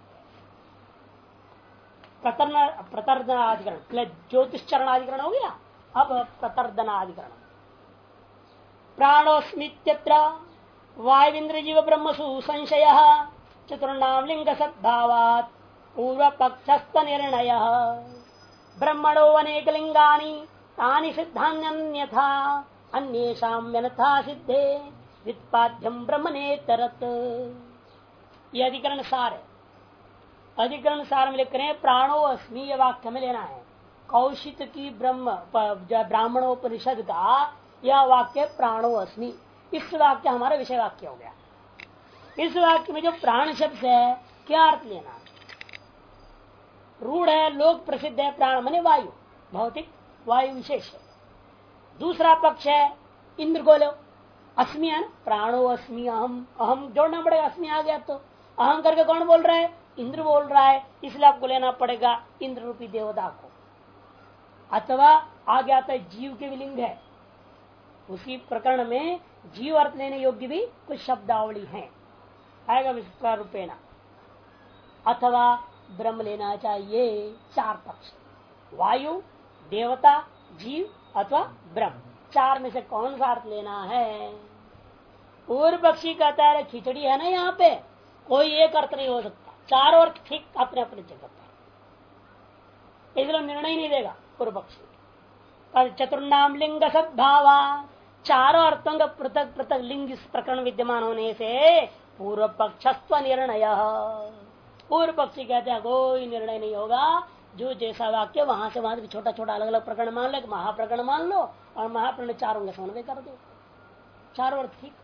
प्रतर्दनाधिकरण ज्योतिष चरणाधिकरण हो गया, अब प्रतर्दनाधिकरण। प्राणोस्मित्यत्र वायुन्द्र जीव ब्रह्मसु संशय चतुर्णाम लिंग सद्भावात् पूर्व पक्षस्थ निर्णय ब्रह्मणो अनेक लिंगानि तानि सिद्धान्यथा अन्येषाम् यथा सिद्धे व्युत्पाद्यम ब्रह्मनेतरत्। यह अधिकरण सार है। अधिकरण सार में लिख रहे हैं प्राणो अस्मि, ये वाक्य में लेना है कौशिक की ब्राह्मणोपनिषद का यह वाक्य प्राणो अस्मि, इस वाक्य हमारा विषय वाक्य हो गया। इस वाक्य में जो प्राण शब्द है क्या अर्थ लेना, रूढ़ है, लोक प्रसिद्ध है, प्राण माने वायु, भौतिक वायु विशेष है। दूसरा पक्ष है इंद्र को लो, अस्मि है, प्राणो अस्मि, अहम, अहम जोड़ना पड़ेगा, अस्मि आ गया तो अहम करके कौन बोल रहा है, इंद्र बोल रहा है, इसलिए आपको लेना पड़ेगा इंद्र रूपी देवता को। अथवा आ गया था जीव के विलिंग है, उसी प्रकरण में जीव अर्थ लेने योग्य भी कुछ शब्दावली है, आएगा विस्तार रूपेणा। अथवा ब्रह्म लेना चाहिए, चार पक्ष, वायु, देवता, जीव अथवा ब्रह्म, चार में से कौन सा अर्थ लेना है। पूर्व पक्षी कहता है खिचड़ी है ना, यहाँ पे कोई एक अर्थ नहीं हो सकता, चारों अर्थ ठीक अपने अपने जगह पर, इसलिए निर्णय नहीं देगा पूर्व पक्षी। चतुर्नाम लिंग सद्भावा, चारों अर्थों का पृथक पृथक लिंग इस प्रकरण विद्यमान होने से पूर्व पक्षस्व निर्णय, पूर्व पक्षी कहते हैं कोई निर्णय नहीं होगा, जो जैसा वाक्य वहां से वहां छोटा छोटा अलग अलग प्रकरण मान लो, महाप्रकरण मान लो और महाप्रकरण चारों का समन्वय कर दो, चारों अर्थ ठीक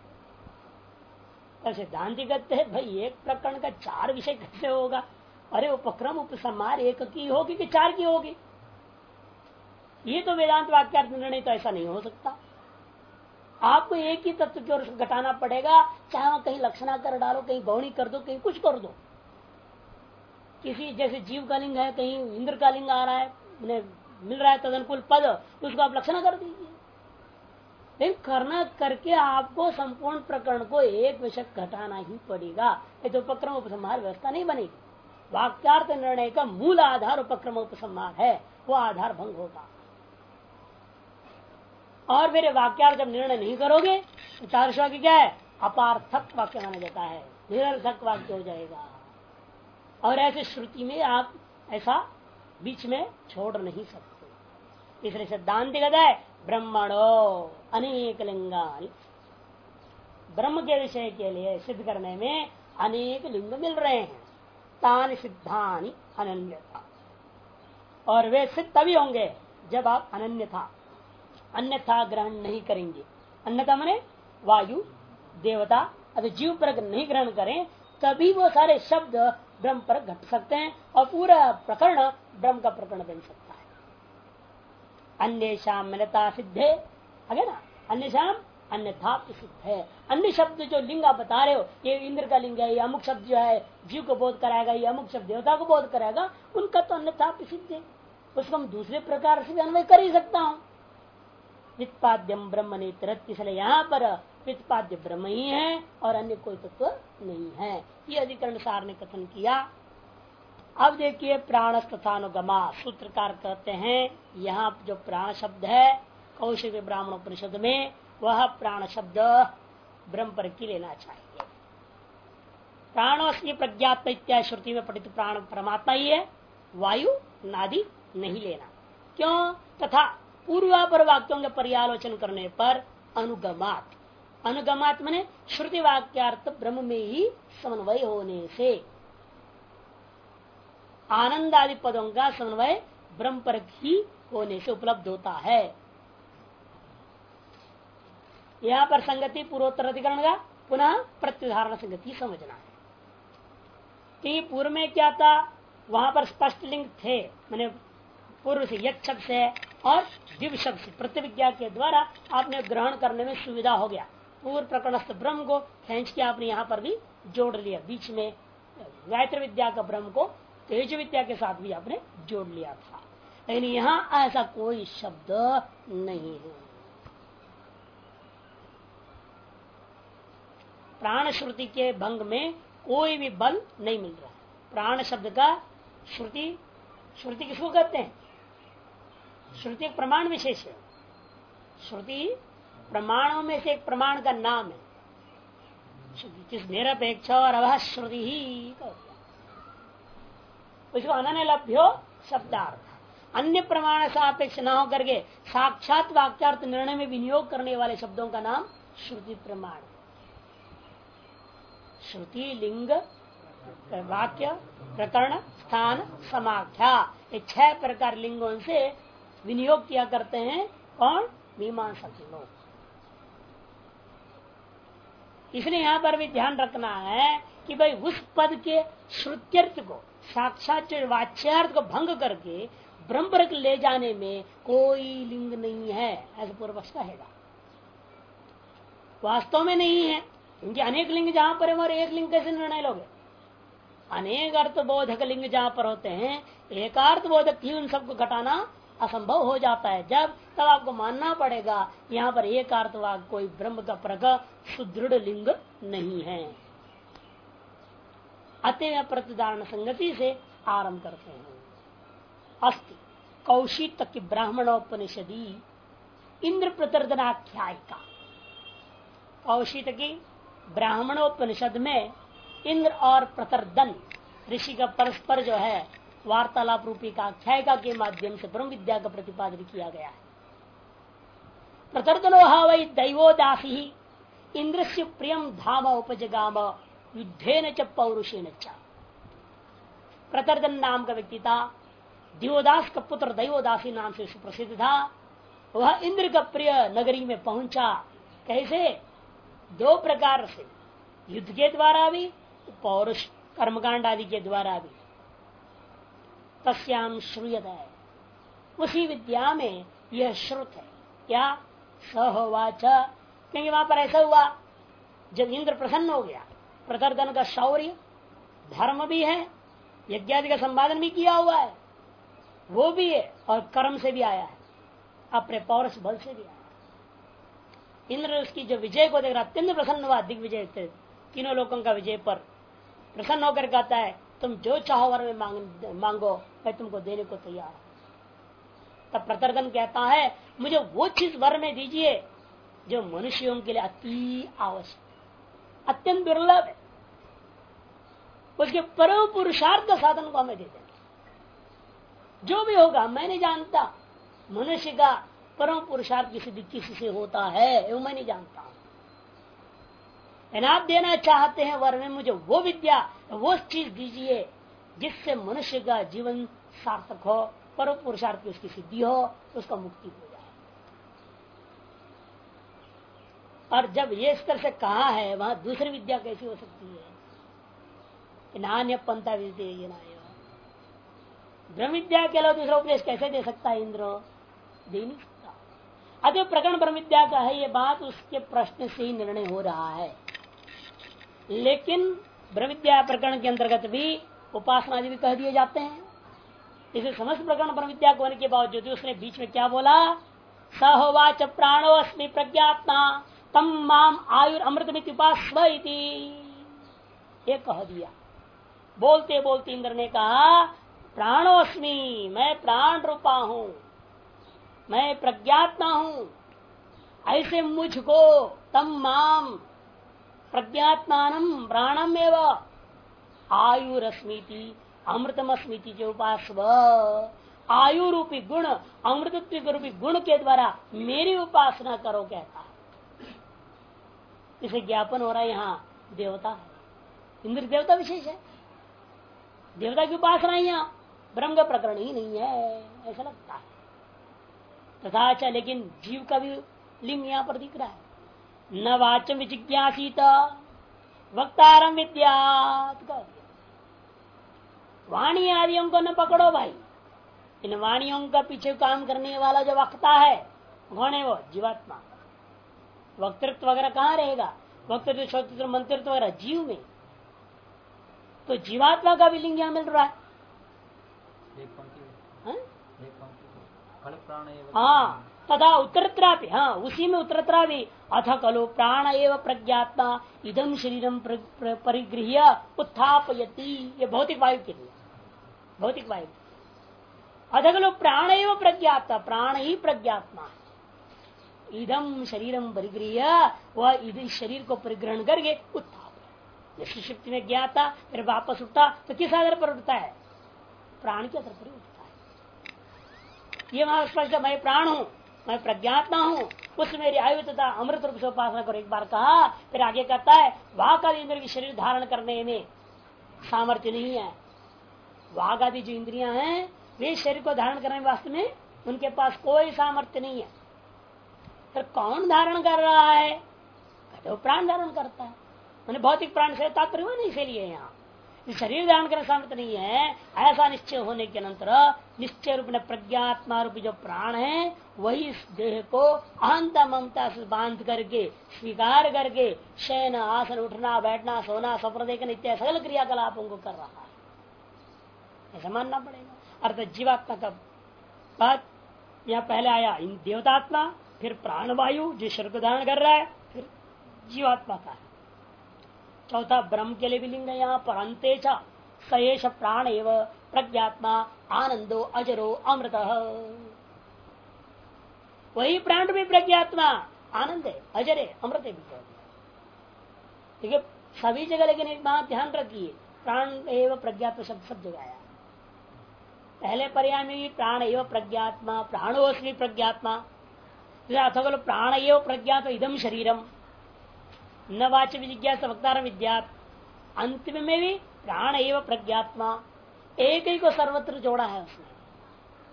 है। सिद्धांति कहते हैं भाई एक प्रकरण का 4 विषय कैसे होगा? अरे उपक्रम उपसंहार एक की होगी कि 4 की होगी? ये तो वेदांत वाक्यार्थ निर्णय तो ऐसा नहीं हो सकता। आपको एक ही तत्व की ओर घटाना पड़ेगा, चाहे वहां कहीं लक्षणा कर डालो, कहीं गौणी कर दो, कहीं कुछ कर दो। किसी जैसे जीव का लिंग है, कहीं इंद्र का लिंग आ रहा है, मिल रहा है तदनुकूल पद, उसको आप लक्षणा कर दीजिए। लेकिन करना करके आपको संपूर्ण प्रकरण को एक विषय घटाना ही पड़ेगा, तो उपक्रम उपसंहार व्यवस्था नहीं बनेगी। वाक्यार्थ निर्णय का मूल आधार उपक्रम उपसंहार है, वो आधार भंग होगा। और मेरे वाक्यार्थ जब निर्णय नहीं करोगे तो तादृश वाक्य क्या है? अपार्थक वाक्य माना जाता है, निरर्थक वाक्य हो जाएगा। और ऐसे श्रुति में आप ऐसा बीच में छोड़ नहीं सकते। इसलिए सिद्धांत कहता है ब्रह्मणो अनेक लिंगानि, ब्रह्म के विषय के लिए सिद्ध करने में अनेक लिंग मिल रहे हैं। तानि सिद्धानि अनन्यथा, और वे सिद्ध तभी होंगे जब आप अनन्यथा अन्यथा ग्रहण नहीं करेंगे। अन्यथा माने वायु देवता अभी जीव पर नहीं ग्रहण करें, तभी वो सारे शब्द ब्रह्म पर घट सकते हैं और पूरा प्रकरण ब्रह्म का प्रकरण बन सकता है। अन्य शाम अन्यथा सिद्धे, आगे ना, अन्य शाम अन्यथा सिद्ध है। अन्य शब्द जो लिंग आप बता रहे हो, ये इंद्र का लिंग है, ये अमुक शब्द जो है जीव को बोध कराएगा, ये अमुक शब्द देवता को बोध कराएगा, उनका तो अन्यथा सिद्ध है। उसको हम दूसरे प्रकार से भी अन्वय कर ही सकता हूँ। वित्पाद्यम ब्रह्म नेतरत, इसलिए यहाँ पर वित्पाद्य ब्रह्म ही है और अन्य कोई तत्व नहीं है, ये अधिकरण सार ने कथन किया। अब देखिए प्राणस्तथानुगमा, सूत्रकार कहते हैं यहाँ जो प्राण शब्द है कौशिक ब्राह्मण उपनिषद में, वह प्राण शब्द ब्रह्म पर की लेना चाहिए। प्राणोस्मि प्रज्ञात इत्यादि श्रुति में पठित प्राण परमात्मा ही है, वायु नादि नहीं लेना। क्यों? तथा पूर्वापर वाक्यों के पर्यालोचन करने पर अनुगमात, अनुगमात माने श्रुति वाक्यार्थ ब्रह्म में ही समन्वय होने से, आनंद आदि पदों का समन्वय ब्रह्म पर ही होने से उपलब्ध होता है। यहाँ पर संगति पूर्वोत्तर अधिकरण का पुनः प्रत्युदाहरण संगति समझना है कि पूर्व में क्या था, वहां पर स्पष्ट लिंग थे, मैंने पूर्व से यक शब्द से और दिव्य शब्द से प्रतिविज्ञा के द्वारा आपने ग्रहण करने में सुविधा हो गया। पूर्व प्रकरणस्थ ब्रह्म को खींच के आपने यहाँ पर भी जोड़ लिया, बीच में गायत्री विद्या का ब्रह्म को तेज विद्या के साथ भी आपने जोड़ लिया था। लेकिन यहाँ ऐसा कोई शब्द नहीं है। प्राण श्रुति के भंग में कोई भी बल नहीं मिल रहा है। प्राण शब्द का श्रुति, श्रुति किसको कहते हैं? श्रुति एक प्रमाण विशेष है। श्रुति प्रमाणों में से एक प्रमाण का नाम है। किस निरपेक्ष और अवश्रुति ही उसको अनन्य लभ्यो शब्दार्थ, अन्य प्रमाण सापेक्ष न होकर के साक्षात वाक्यार्थ निर्णय में विनियोग करने वाले शब्दों का नाम श्रुति प्रमाण। श्रुति लिंग वाक्य प्रकरण स्थान समाख्या, ये 6 प्रकार लिंगों से विनियोग किया करते हैं। कौन? मीमांसक लोग। इसलिए यहाँ पर भी ध्यान रखना है कि भाई उस पद के श्रुत्यर्थ को, साक्षात वाच्यार्थ को भंग करके ब्रह्म पर ले जाने में कोई लिंग नहीं है, ऐसा पूर्व पक्ष कहेगा। वास्तव में नहीं है, क्योंकि अनेक लिंग जहां पर है और एक लिंग कैसे निर्णय लोगे? अनेक अर्थ बोधक लिंग जहां पर होते हैं, एकार्थ बोधक ही उन सबको घटाना असंभव हो जाता है। जब तब आपको मानना पड़ेगा यहाँ पर एक अर्थवाद कोई ब्रह्म का प्रग सुदृढ़ लिंग नहीं है। अतः प्रतिदान संगति से आरंभ करते हैं। अस्ति कौशिक की ब्राह्मणोपनिषदी इंद्र प्रतर्दनाख्यायिका, कौशिक की ब्राह्मणोपनिषद में इंद्र और प्रतर्दन ऋषि का परस्पर जो है वार्तालाप रूपी का आख्यायिका के माध्यम से ब्रह्म विद्या का प्रतिपादन किया गया है। प्रतर्दनो वै दैवोदासी इंद्र से प्रियम धाम उपजगाम युद्धेन च पौरुषेण च। प्रतर्दन नाम का व्यक्ति था, दिवोदास का पुत्र दैवोदासी नाम से सुप्रसिद्ध था। वह इंद्र का प्रिय नगरी में पहुंचा। कैसे? 2 प्रकार से, युद्ध के द्वारा भी, पौरुष कर्मकांड आदि के द्वारा भी। तस्याम श्रूयत है, उसी विद्या में यह श्रुत है। क्या? सहोवाच, क्योंकि वहां पर ऐसा हुआ, जब इंद्र प्रसन्न हो गया, प्रतर्दन का शौर्य धर्म भी है, यज्ञादि का संपादन भी किया हुआ है, वो भी है, और कर्म से भी आया है, अपने पौरुष बल से भी आया। इंद्र उसकी जो विजय को देख रहा, अत्यंत प्रसन्न हुआ, दिग्विजय, तीनों लोगों का विजय पर प्रसन्न होकर कहता है, तुम जो चाहो वर में मांगो, मैं तुमको देने को तैयार हूं। तब प्रतर्दन कहता है, मुझे वो चीज वर में दीजिए जो मनुष्यों के लिए अति आवश्यक, अत्यंत दुर्लभ है, उसके परम पुरुषार्थ का साधन को हमें दे देना। जो भी होगा, मैं नहीं जानता मनुष्य का परम पुरुषार्थ की सिद्धि किसी से होता है, वो मैं नहीं जानता। आप देना चाहते हैं वर में, मुझे वो विद्या, वो चीज दीजिए जिससे मनुष्य का जीवन सार्थक हो, परम पुरुषार्थ की उसकी सिद्धि हो, उसका मुक्ति हो जाए। और जब ये इस तरह से कहा है, वहां दूसरी विद्या कैसी हो सकती है? नान्य पंथा विद्या, ब्रह्म विद्या के अलावा दूसरा उपदेश कैसे दे सकता है इंद्र? दे नहीं सकता। अतः प्रकरण ब्रह्म विद्या का है, ये बात उसके प्रश्न से ही निर्णय हो रहा है। लेकिन ब्रह्म विद्या प्रकरण के अंतर्गत भी उपासना भी कह दिए जाते हैं। इसे समस्त प्रकरण ब्रह्म विद्या को होने के बावजूद उसने बीच में क्या बोला? सहोवाच प्राणो अस्मि प्रज्ञात्मा तम माम आयुर अमृतमित उपास्व इति, ये कह दिया। बोलते बोलते इंद्र ने कहा, प्राणो अस्मि, मैं प्राण रूपा हूं, मैं प्रज्ञात्मा हूं, ऐसे मुझको तम माम प्रज्ञात्मानम प्राणम एवं आयुरस्मीति अमृतमस्मीति जो उपासव, आयु रूपी गुण, अमृतत्व रूपी गुण के द्वारा मेरी उपासना करो कहता है। इसे ज्ञापन हो रहा है, यहाँ देवता है, इंद्र देवता विशेष है, देवता की उपासना यहाँ ब्रह्म का प्रकरण ही नहीं है, ऐसा लगता है। तथा अच्छा, लेकिन जीव का भी लिंग यहाँ पर दिख रहा है। न वाचम विजिज्ञासित वक्तारम विद्यात, वाणी आदियों को न पकड़ो भाई। इन वाणियों का पीछे काम करने वाला जो वक्ता है, कौन है? वो जीवात्मा। वक्तृत्व वगैरह कहाँ रहेगा? वक्तृत्व, श्रोतृत्व, मंत्रित्व वगैरह जीव में। तो जीवात्मा का भी लिंग यहाँ मिल रहा है। हाँ, तथा उत्तरत्रा भी, हाँ उसी में उत्तरत्रा भी, अथ खलु प्राण एव प्रज्ञात्मा इदम शरीरम परिगृह्य उत्थापयति, ये भौतिक वायु के लिए, भौतिक वायु। अथ खलु प्राण एव प्रज्ञात्मा, प्राण ही प्रज्ञात्मा है। इदम शरीरम परिगृह्य, वह इस शरीर को परिग्रहण करके उत्थाप, जैसे शिफ्ट में गया था फिर वापस उठता, तो किस आधार पर उठता है? प्राण के आधार पर उठता है। ये वहां स्पष्ट, मैं प्राण हूं, मैं प्रज्ञात्मा हूं, उस मेरी आयु तथा अमृत रूप से उपासना करो। एक बार कहा, फिर आगे कहता है वाक आदि इंद्र की शरीर धारण करने में सामर्थ्य नहीं है। वाक आदि जो इंद्रियां हैं, वे शरीर को धारण करने में वास्तव में उनके पास कोई सामर्थ्य नहीं है। फिर कौन धारण कर रहा है? तो प्राण धारण करता है। मैंने भौतिक प्राण से तात्पर्य हुआ नहीं, इसीलिए यहाँ शरीर धारण करने सामर्थ्य नहीं है। ऐसा निश्चय होने के अंतर निश्चय रूप में प्रज्ञात्मा रूपी जो प्राण है, वही इस देह को अहंता ममता से बांध करके, स्वीकार करके शयन, आसन, उठना, बैठना, सोना, स्वप्न देखना इत्यादि सकल क्रियाकलापों को कर रहा है, ऐसा मानना पड़ेगा। अर्थात जीवात्मा का बात यहाँ पहले आया, इन देवतात्मा, फिर प्राणवायु जो शरीर को धारण कर रहा है, फिर जीवात्मा का है। चौथा ब्रह्म के लिए भी लिंग है यहाँ पर, अंतेच सयेश प्राण एवं प्रज्ञात्मा आनंदो अजरो अमृत, वही प्राण भी प्रज्ञात्मा आनंद है, अजर है, अमृत है। ठीक है, सभी जगह, लेकिन एक बात ध्यान रखिए, प्राण एवं प्रज्ञात्मा शब्द सब जगह आया। पहले पर्याय में भी प्राण एवं प्रज्ञात्मा, प्राणोस्मि प्रज्ञात्मा, अथवा प्राण एवं प्रज्ञात्मा इदम शरीरम न वाच विजिज्ञासा वक्तार विद्यात, अंतिम में भी प्राण एवं प्रज्ञात्मा, एक ही को सर्वत्र जोड़ा है उसने।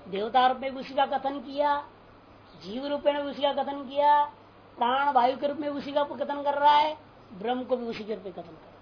देवता रूप में उसी का कथन किया, जीव रूपेण में उसी का कथन किया, प्राण वायु के रूप में उसी का कथन कर रहा है, ब्रह्म को भी उसी के रूप में कथन कर रहा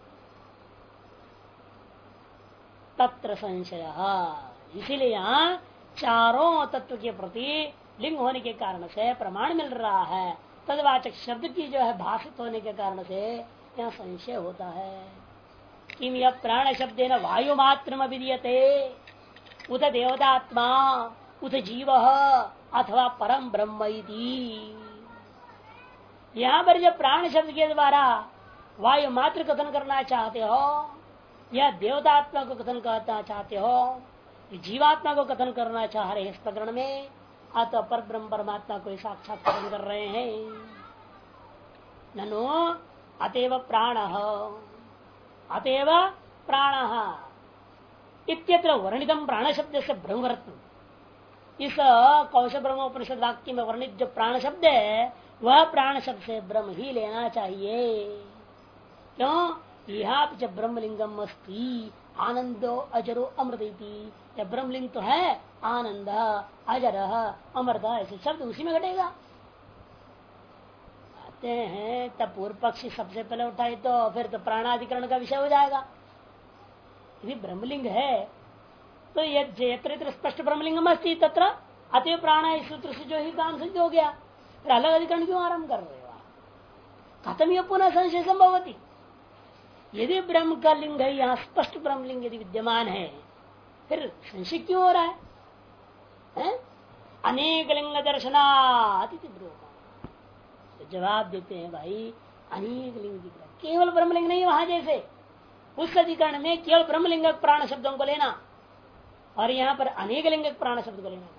है। तत्र संशय, इसीलिए यहाँ चारों तत्व के प्रति लिंग होने के कारण से प्रमाण मिल रहा है, तदवाचक शब्द की जो है भाषित होने के कारण से यहाँ संशय होता है। किम यह प्राण शब्द न वायु मात्र विधीयते उत देवतात्मा उत जीव अथवा परम ब्रह्म इति। यहाँ पर जब प्राण शब्द के द्वारा वायु मात्र कथन करना चाहते हो या देवतात्मा को कथन करना चाहते हो, जीवात्मा को कथन करना चाह रहे हैं इस प्रकरण में, अतः पर ब्रह्म परमात्मा को साक्षात कथन कर रहे हैं। ननु अतएव प्राण अतएव प्राण इत्यत्र वर्णितम प्राण शब्द से ब्रह्मरत्न, इस कौशल ब्रह्मोपनिषद वाक्य में वर्णित जो प्राण शब्द है वह प्राण शब्द से ब्रह्म ही लेना चाहिए। क्यों? यह जब ब्रह्मलिंगम अस्ति आनंदो अजरो अमृत, यह ब्रह्मलिंग तो है, आनंद अजर अमृत ऐसे शब्द उसी में घटेगा। आते हैं तब पूर्व पक्षी सबसे पहले उठाए तो फिर तो प्राणाधिकरण का विषय हो जाएगा। यदि ब्रह्मलिंग है तो यत्र स्पष्ट ब्रह्मलिंगम अस्ति तत्र अतएव प्राण, इस सूत्र से जो ही काम सिद्ध हो गया, फिर अलग अधिकरण क्यों आरंभ कर रहे हो? खत्म यह पुनः संशय संभवती। यदि ब्रह्म का लिंग है, यहाँ स्पष्ट ब्रह्मलिंग यदि विद्यमान है, फिर संशय क्यों हो रहा है? अनेक लिंग दर्शनात् तो जवाब देते हैं भाई अनेक लिंग दिख रहा है, केवल ब्रह्मलिंग नहीं वहां जैसे उस अधिकरण में केवल ब्रह्मलिंग प्राण शब्दों को लेना और यहाँ पर अनेक लिंग प्राण शब्द को लेना,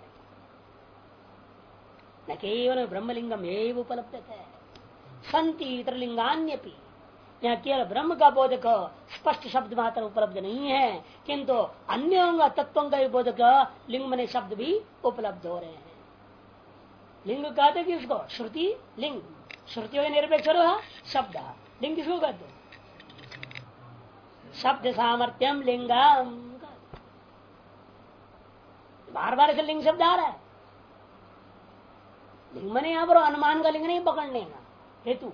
न केवल ब्रह्मलिंगम एवं उपलब्ध है, संति इतर लिंगान्यपि, यहाँ केवल ब्रह्म का बोधक स्पष्ट शब्द मात्र उपलब्ध नहीं है, किंतु अन्य तत्वों का बोधक लिंग मने शब्द भी उपलब्ध हो रहे हैं। लिंग कहते किसको? श्रुति लिंग, श्रुतियों के निरपेक्ष शब्द, लिंग किसको कहते? शब्द सामर्थ्यम लिंगम, बार बार से लिंग शब्द आ रहा है। लिंग मने यहाँ पर अनुमान का लिंग नहीं पकड़ने का, हेतु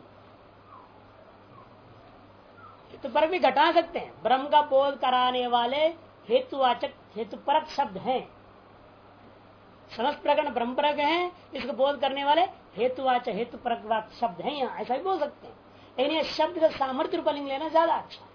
हेतु पर भी घटा सकते हैं। ब्रह्म का बोध कराने वाले हेतुवाचक हेतुपरक शब्द हैं, समस्त प्रकरण ब्रह्म परक है, इसको बोध करने वाले हेतुवाचक हेतुपरक शब्द हैं, यहाँ ऐसा भी बोल सकते हैं। लेकिन ये शब्द का सामर्थ्य रूप लिंग लेना ज्यादा अच्छा है।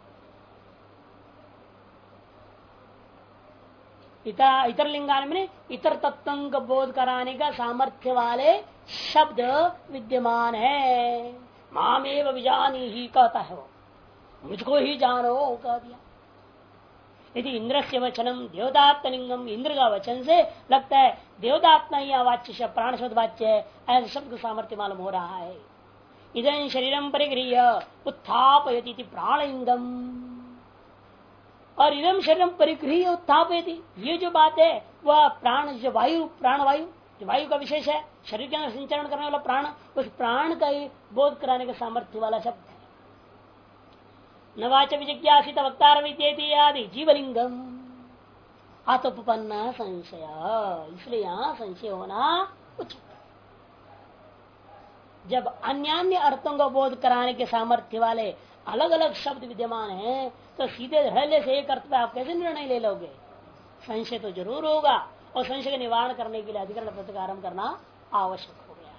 इतर लिंगान में इतर तत्वों का बोध कराने का सामर्थ्य वाले शब्द विद्यमान है। मामेव विजानी ही कहता है वो, मुझको ही जानो कह दिया। यदि इंद्र से वचनम देवतात्मलिंगम, इंद्र का वचन से लगता है देवतात्मा ही वाच्य प्राण शब्द वाच्य है, ऐसे शब्द का सामर्थ्य मालूम हो रहा है। इधर शरीरम परिगृह्य उत्थापयति प्राणलिंगम, और इदम शरीरम परिगृह्य उत्थापयति, ये जो बात है वह प्राण जो वायु, प्राण वायु जो वायु का विशेष है, शरीर के अंदर संचरण करने वाला प्राण, उस प्राण का ही बोध कराने का सामर्थ्य वाला शब्द है। नवाच विजिज्ञासित वक्तार विद्येति आदि जीवलिंगम आत्मोपन्ना संशय, इसलिए यहाँ संशय होना उचित। जब अन्य अर्थों का बोध कराने के सामर्थ्य वाले अलग अलग शब्द विद्यमान हैं, तो सीधे धड़ल्ले से एक अर्थ पे आप कैसे निर्णय ले लोगे? संशय तो जरूर होगा, और संशय का निवारण करने के लिए अधिकरण प्रतिकारम करना आवश्यक हो गया।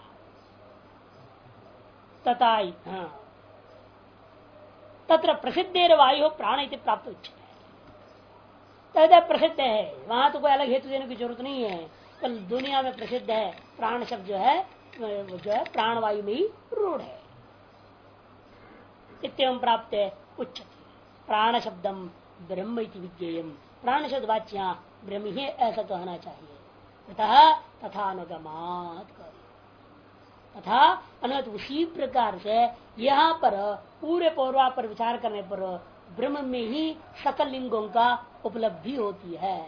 तथा तत्र प्रसिद्धेर वायु प्राण इति प्राप्त उच्चते, तथा प्रसिद्ध है, वहां तो कोई अलग हेतु देने की जरूरत नहीं है, कल दुनिया में प्रसिद्ध है प्राण शब्द जो है प्राण वायु में ही रूढ़ है। इत्यं प्राप्त उच्चते प्राण शब्दम ब्रह्म इति विज्ञेयम, प्राण शब्द वाच्या ब्रह्म ही ऐसा कहना चाहिए। तथा अनुगमात, तथा अनंत उसी प्रकार से यहाँ पर पूरे पौर्वा पर विचार करने पर ब्रह्म में ही सकल लिंगों का उपलब्धि होती है।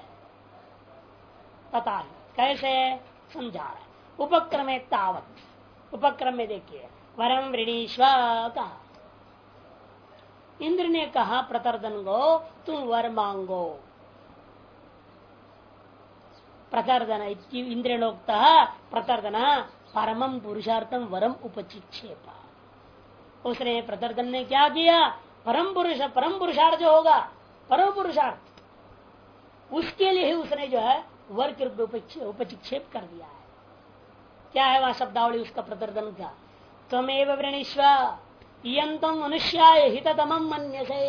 तथा कैसे समझा रहा है? उपक्रम तावत, उपक्रम में देखिए, वरम वृणीश्व कहा, इंद्र ने कहा प्रतर्दन को तुम वर मांगो। प्रतर्दन इंद्रियोक्त प्रतर्दन परमम पुरुषार्थम वरम उपचिक्षेप। उसने प्रतर्दन ने क्या किया, परम पुरुषार्थ जो होगा, परम पुरुषार्थ, उसके लिए ही उसने जो है वर के रूप में उपचिक्षेप कर दिया है। क्या है वहां शब्दावली उसका प्रतर्दन का, त्वमेव वृणीष्व यंतम मनुष्याय हिततमं मन्यसे।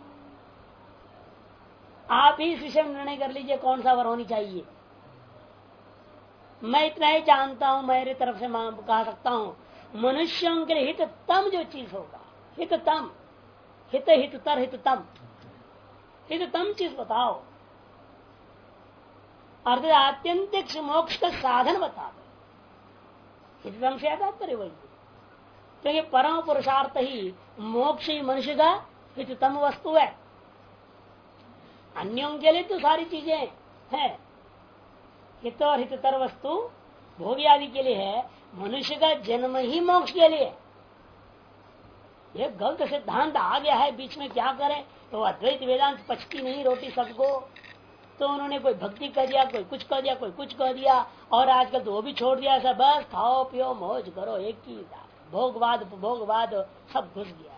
आप ही इस विषय में निर्णय कर लीजिए कौन सा वर होनी चाहिए। मैं इतना ही जानता हूं, मेरी तरफ से कह सकता हूं, मनुष्यों के लिए हिततम जो चीज होगा, हिततम, हिततर हिततम, हिततम चीज बताओ, अर्थात आत्यंतिक मोक्ष का साधन बता दो। हिततम से तात्पर्य वही, क्योंकि परम पुरुषार्थ ही मोक्ष ही मनुष्य का हिततम वस्तु है। अन्यों के लिए तो सारी चीजें हैं, हित और हिततर वस्तु भोग आदि के लिए है, मनुष्य का जन्म ही मोक्ष के लिए। ये गलत सिद्धांत आ गया है बीच में, क्या करें। तो अद्वैत वेदांत पचती नहीं रोटी सबको, तो उन्होंने कोई भक्ति कर दिया, कोई कुछ कर दिया, कोई कुछ कर दिया, और आजकल तो वो भी छोड़ दिया। सब बस खाओ पियो मौज करो, एक ही भोगवाद उपभोगवाद सब घुस गया है।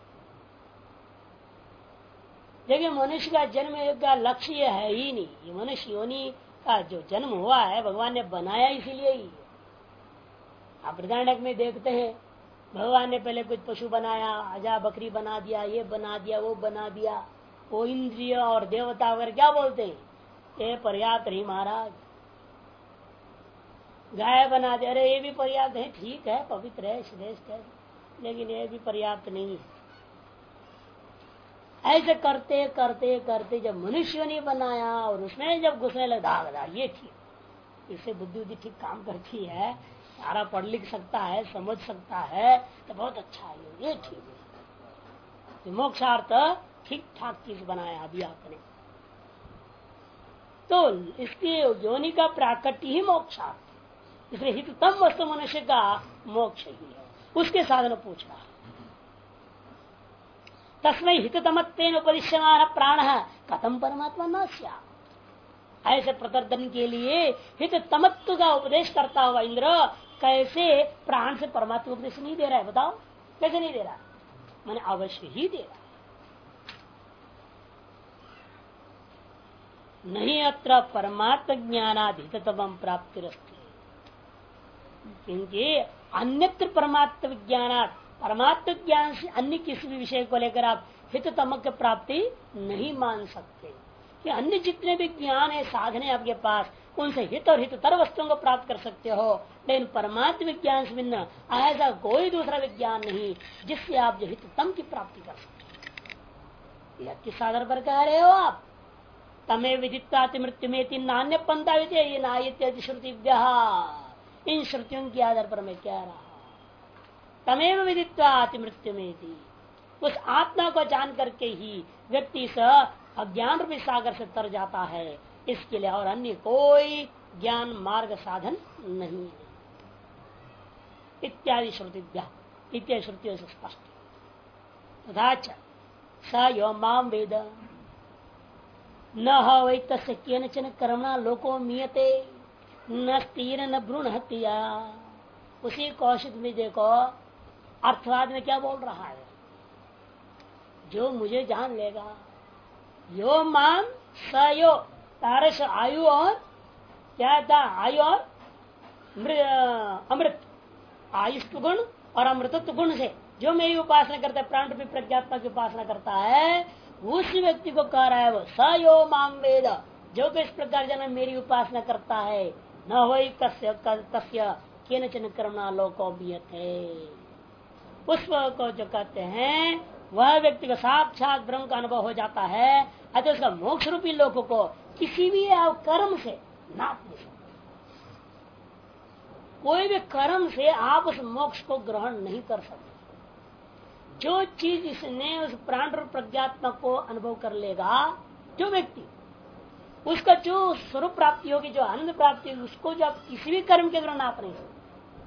देखिए मनुष्य का जन्म का लक्ष्य है ही नहीं। ये मनुष्य योनि का जो जन्म हुआ है भगवान ने बनाया इसीलिए ही। आप बृहदारण्यक में देखते हैं, भगवान ने पहले कुछ पशु बनाया, आजा बकरी बना दिया, ये बना दिया, वो बना दिया। वो इंद्रिय और देवता वगैरह क्या बोलते हैं, ये पर्याप्त नहीं महाराज। गाय बना दे, अरे ये भी पर्याप्त है, ठीक है, पवित्र है, श्रेष्ठ है, लेकिन ये भी पर्याप्त नहीं है। ऐसे करते करते करते जब मनुष्य ने बनाया और उसमें जब घुसने लगा, ये ठीक, इससे बुद्धि ठीक काम करती है, सारा पढ़ लिख सकता है, समझ सकता है, तो बहुत अच्छा है, ये ठीक है। मोक्षार्थ ठीक ठाक चीज बनाया अभी आपने, तो इसके योनि का प्राकट्य ही मोक्षार्थ, इसलिए हिततम वस्तु मनुष्य का मोक्ष ही है। उसके साधन पूछ रहा, तस्मै हिततमत्वेन उपदिश्यमान प्राण कथम परमात्मा न स्यात्। ऐसे प्रतर्दन के लिए हिततमत्व का उपदेश करता हुआ इंद्र कैसे प्राण से परमात्मा उपदेश नहीं दे रहा है, बताओ कैसे नहीं दे रहा। मैंने अवश्य ही दे रहा है। नहीं अत्र परमात्म ज्ञानाधितम प्राप्तिरस्ति, क्योंकि अन्यत्र परमात्म विज्ञानात्, परमात्म ज्ञान से अन्य किसी भी विषय को लेकर आप हिततम की प्राप्ति नहीं मान सकते। कि अन्य जितने भी ज्ञान है, साधन है आपके पास, उनसे हित और हिततर वस्तुओं को प्राप्त कर सकते हो, लेकिन परमात्म विज्ञान से भिन्न ऐसा कोई दूसरा विज्ञान नहीं जिससे आप जो हिततम की प्राप्ति कर सकते। यह किस आधार पर कह रहे हो आप, तमे विदित्वाति मृत्यु में तीन नान्य पंथा इत्यादि श्रुतिभ्य, इन श्रुतियों के आधार पर मैं कह रहा हूं। तमेव विदित्वाति मृत्यु में, उस आत्मा को जान करके ही व्यक्ति स अज्ञान रूपी सागर से तर जाता है, इसके लिए और अन्य कोई ज्ञान मार्ग साधन नहीं है। इत्यादि श्रुतिभ्य, इत्यादि श्रुतियों से स्पष्ट। तथा स यो माम वेद न वै तस्य केनचन कर्मणा लोको मीयते न स्थिर न भ्रूण हत्या। उसी कौशिक में देखो अर्थवाद में क्या बोल रहा है, जो मुझे जान लेगा, यो माम स यो, तारस आयु और क्या था, आयु और अमृत, आयुष्व गुण और अमृतत्व गुण से जो मेरी उपासना करता है, प्राण रूपी प्रज्ञात्मा की उपासना करता है, उस व्यक्ति को कह रहा है वो स यो माम वेद, जो कि इस प्रकार जन मेरी उपासना करता है, न वही तस्य केनचन कर्मणा लोको बीयते। उस को जो कहते हैं वह व्यक्ति को साक्षात ब्रह्म का अनुभव हो जाता है, अतः उसका मोक्ष रूपी लोक को किसी भी कर्म से नाप नहीं सकते। कोई भी कर्म से आप उस मोक्ष को ग्रहण नहीं कर सकते। जो चीज इसने उस प्राण रूप प्रज्ञात्मक को अनुभव कर लेगा, जो व्यक्ति उसका जो स्वरूप प्राप्ति होगी, जो आनंद प्राप्ति होगी, उसको जो आप किसी भी कर्म के द्वारा नाप नहीं सकते।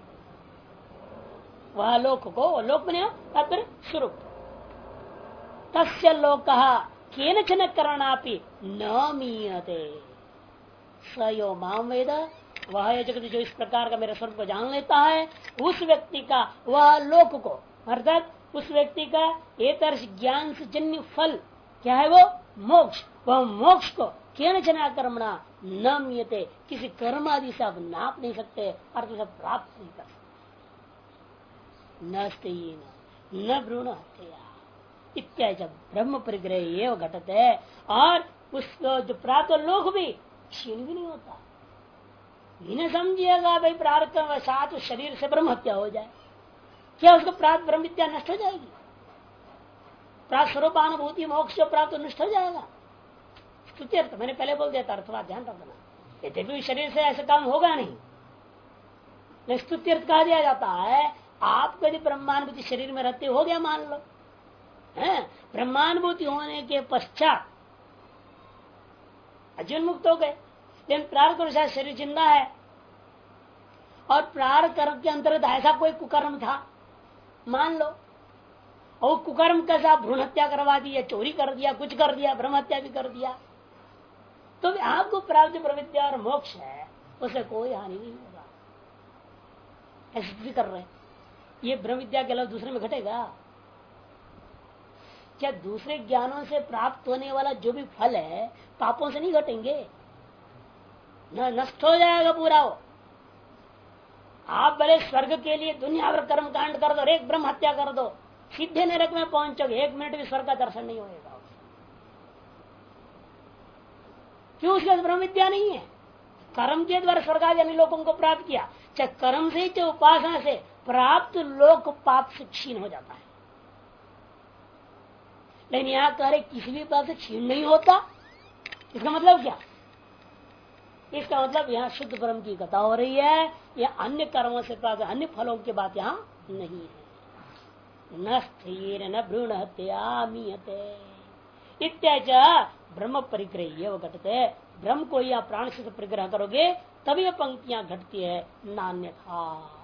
वह लोक को, लोक बने तात्पर्य स्वरूप, तस्य लोक केनचन करणापि न मीयते। स यो माम वेद, वह जगत जो इस प्रकार का मेरे स्वरूप को जान लेता है, उस व्यक्ति का वह लोक को, अर्थात उस व्यक्ति का एतर्ष ज्ञान से जन्य फल क्या है, वो मोक्ष, वह मोक्ष को केनचना कर्मणा न मियते, किसी कर्म आदि से आप नाप नहीं सकते, अर्थ से प्राप्त नहीं कर सकते। न भ्रूण हत्या इत्यादि जब ब्रह्म परिग्रह ये घटत है, और उस जो प्राप्त लोक भी क्षीण भी नहीं होता। इन्हें समझिएगा भाई प्रार्थ साथ शरीर से ब्रह्म हत्या हो जाए, क्या उसको प्राप्त ब्रह्म विद्या नष्ट हो जाएगी? प्राप्त स्वरूपानुभूति मोक्ष प्राप्त नष्ट हो जाएगा। स्तुति अर्थ मैंने पहले बोल दिया था, अर्थवाद ध्यान रखना, यद्यपि शरीर से ऐसा काम होगा नहीं। स्तुति अर्थ कहा दिया जाता है, आपको यदि ब्रह्मानुभूति शरीर में रहते हो गया मान लो, ब्रह्मानुभूति होने के पश्चात अजीवन मुक्त हो गए, लेकिन प्रारब्ध के अनुसार शरीर जिंदा है, और प्रारब्ध कर्म के अंतर्गत ऐसा कोई कुकर्म था मान लो, और कुकर्म कैसा भ्रूण हत्या करवा दी, या चोरी कर दिया, कुछ कर दिया, ब्रह्म हत्या भी कर दिया, तो आपको प्राप्त प्रविद्या और मोक्ष है, उसे कोई हानि नहीं होगा। ऐसे कर रहे हैं, ये ब्रह्म विद्या के अलावा दूसरे में घटेगा क्या? दूसरे ज्ञानों से प्राप्त होने वाला जो भी फल है पापों से नहीं घटेंगे, न नष्ट हो जाएगा पूरा वो। आप भले स्वर्ग के लिए दुनिया भर कर्म कांड कर दो, एक ब्रह्म हत्या कर दो, सीधे नरक में पहुंचोगे, 1 मिनट भी स्वर्ग का दर्शन नहीं होगा। क्यों? उसके ब्रह्म विद्या नहीं है, कर्म के द्वारा स्वर्ग आदि लोगों को प्राप्त किया, चाहे कर्म से चाहे उपासना से प्राप्त लोक पाप से क्षीण हो जाता है। लेकिन यहाँ कह रहे किसी भी पाप से क्षीण नहीं होता, इसका मतलब क्या? इसका मतलब यहाँ शुद्ध ब्रह्म की कथा हो रही है, यह अन्य कर्मों से प्राप्त अन्य फलों की बात यहाँ नहीं है। न स्थिर न भ्रूण हत्या मीयते इत्यादि ब्रह्म परिग्रह वो घटते, ब्रह्म को या प्राण से परिग्रह करोगे तभी ये पंक्तियां घटती है, नान्यथा।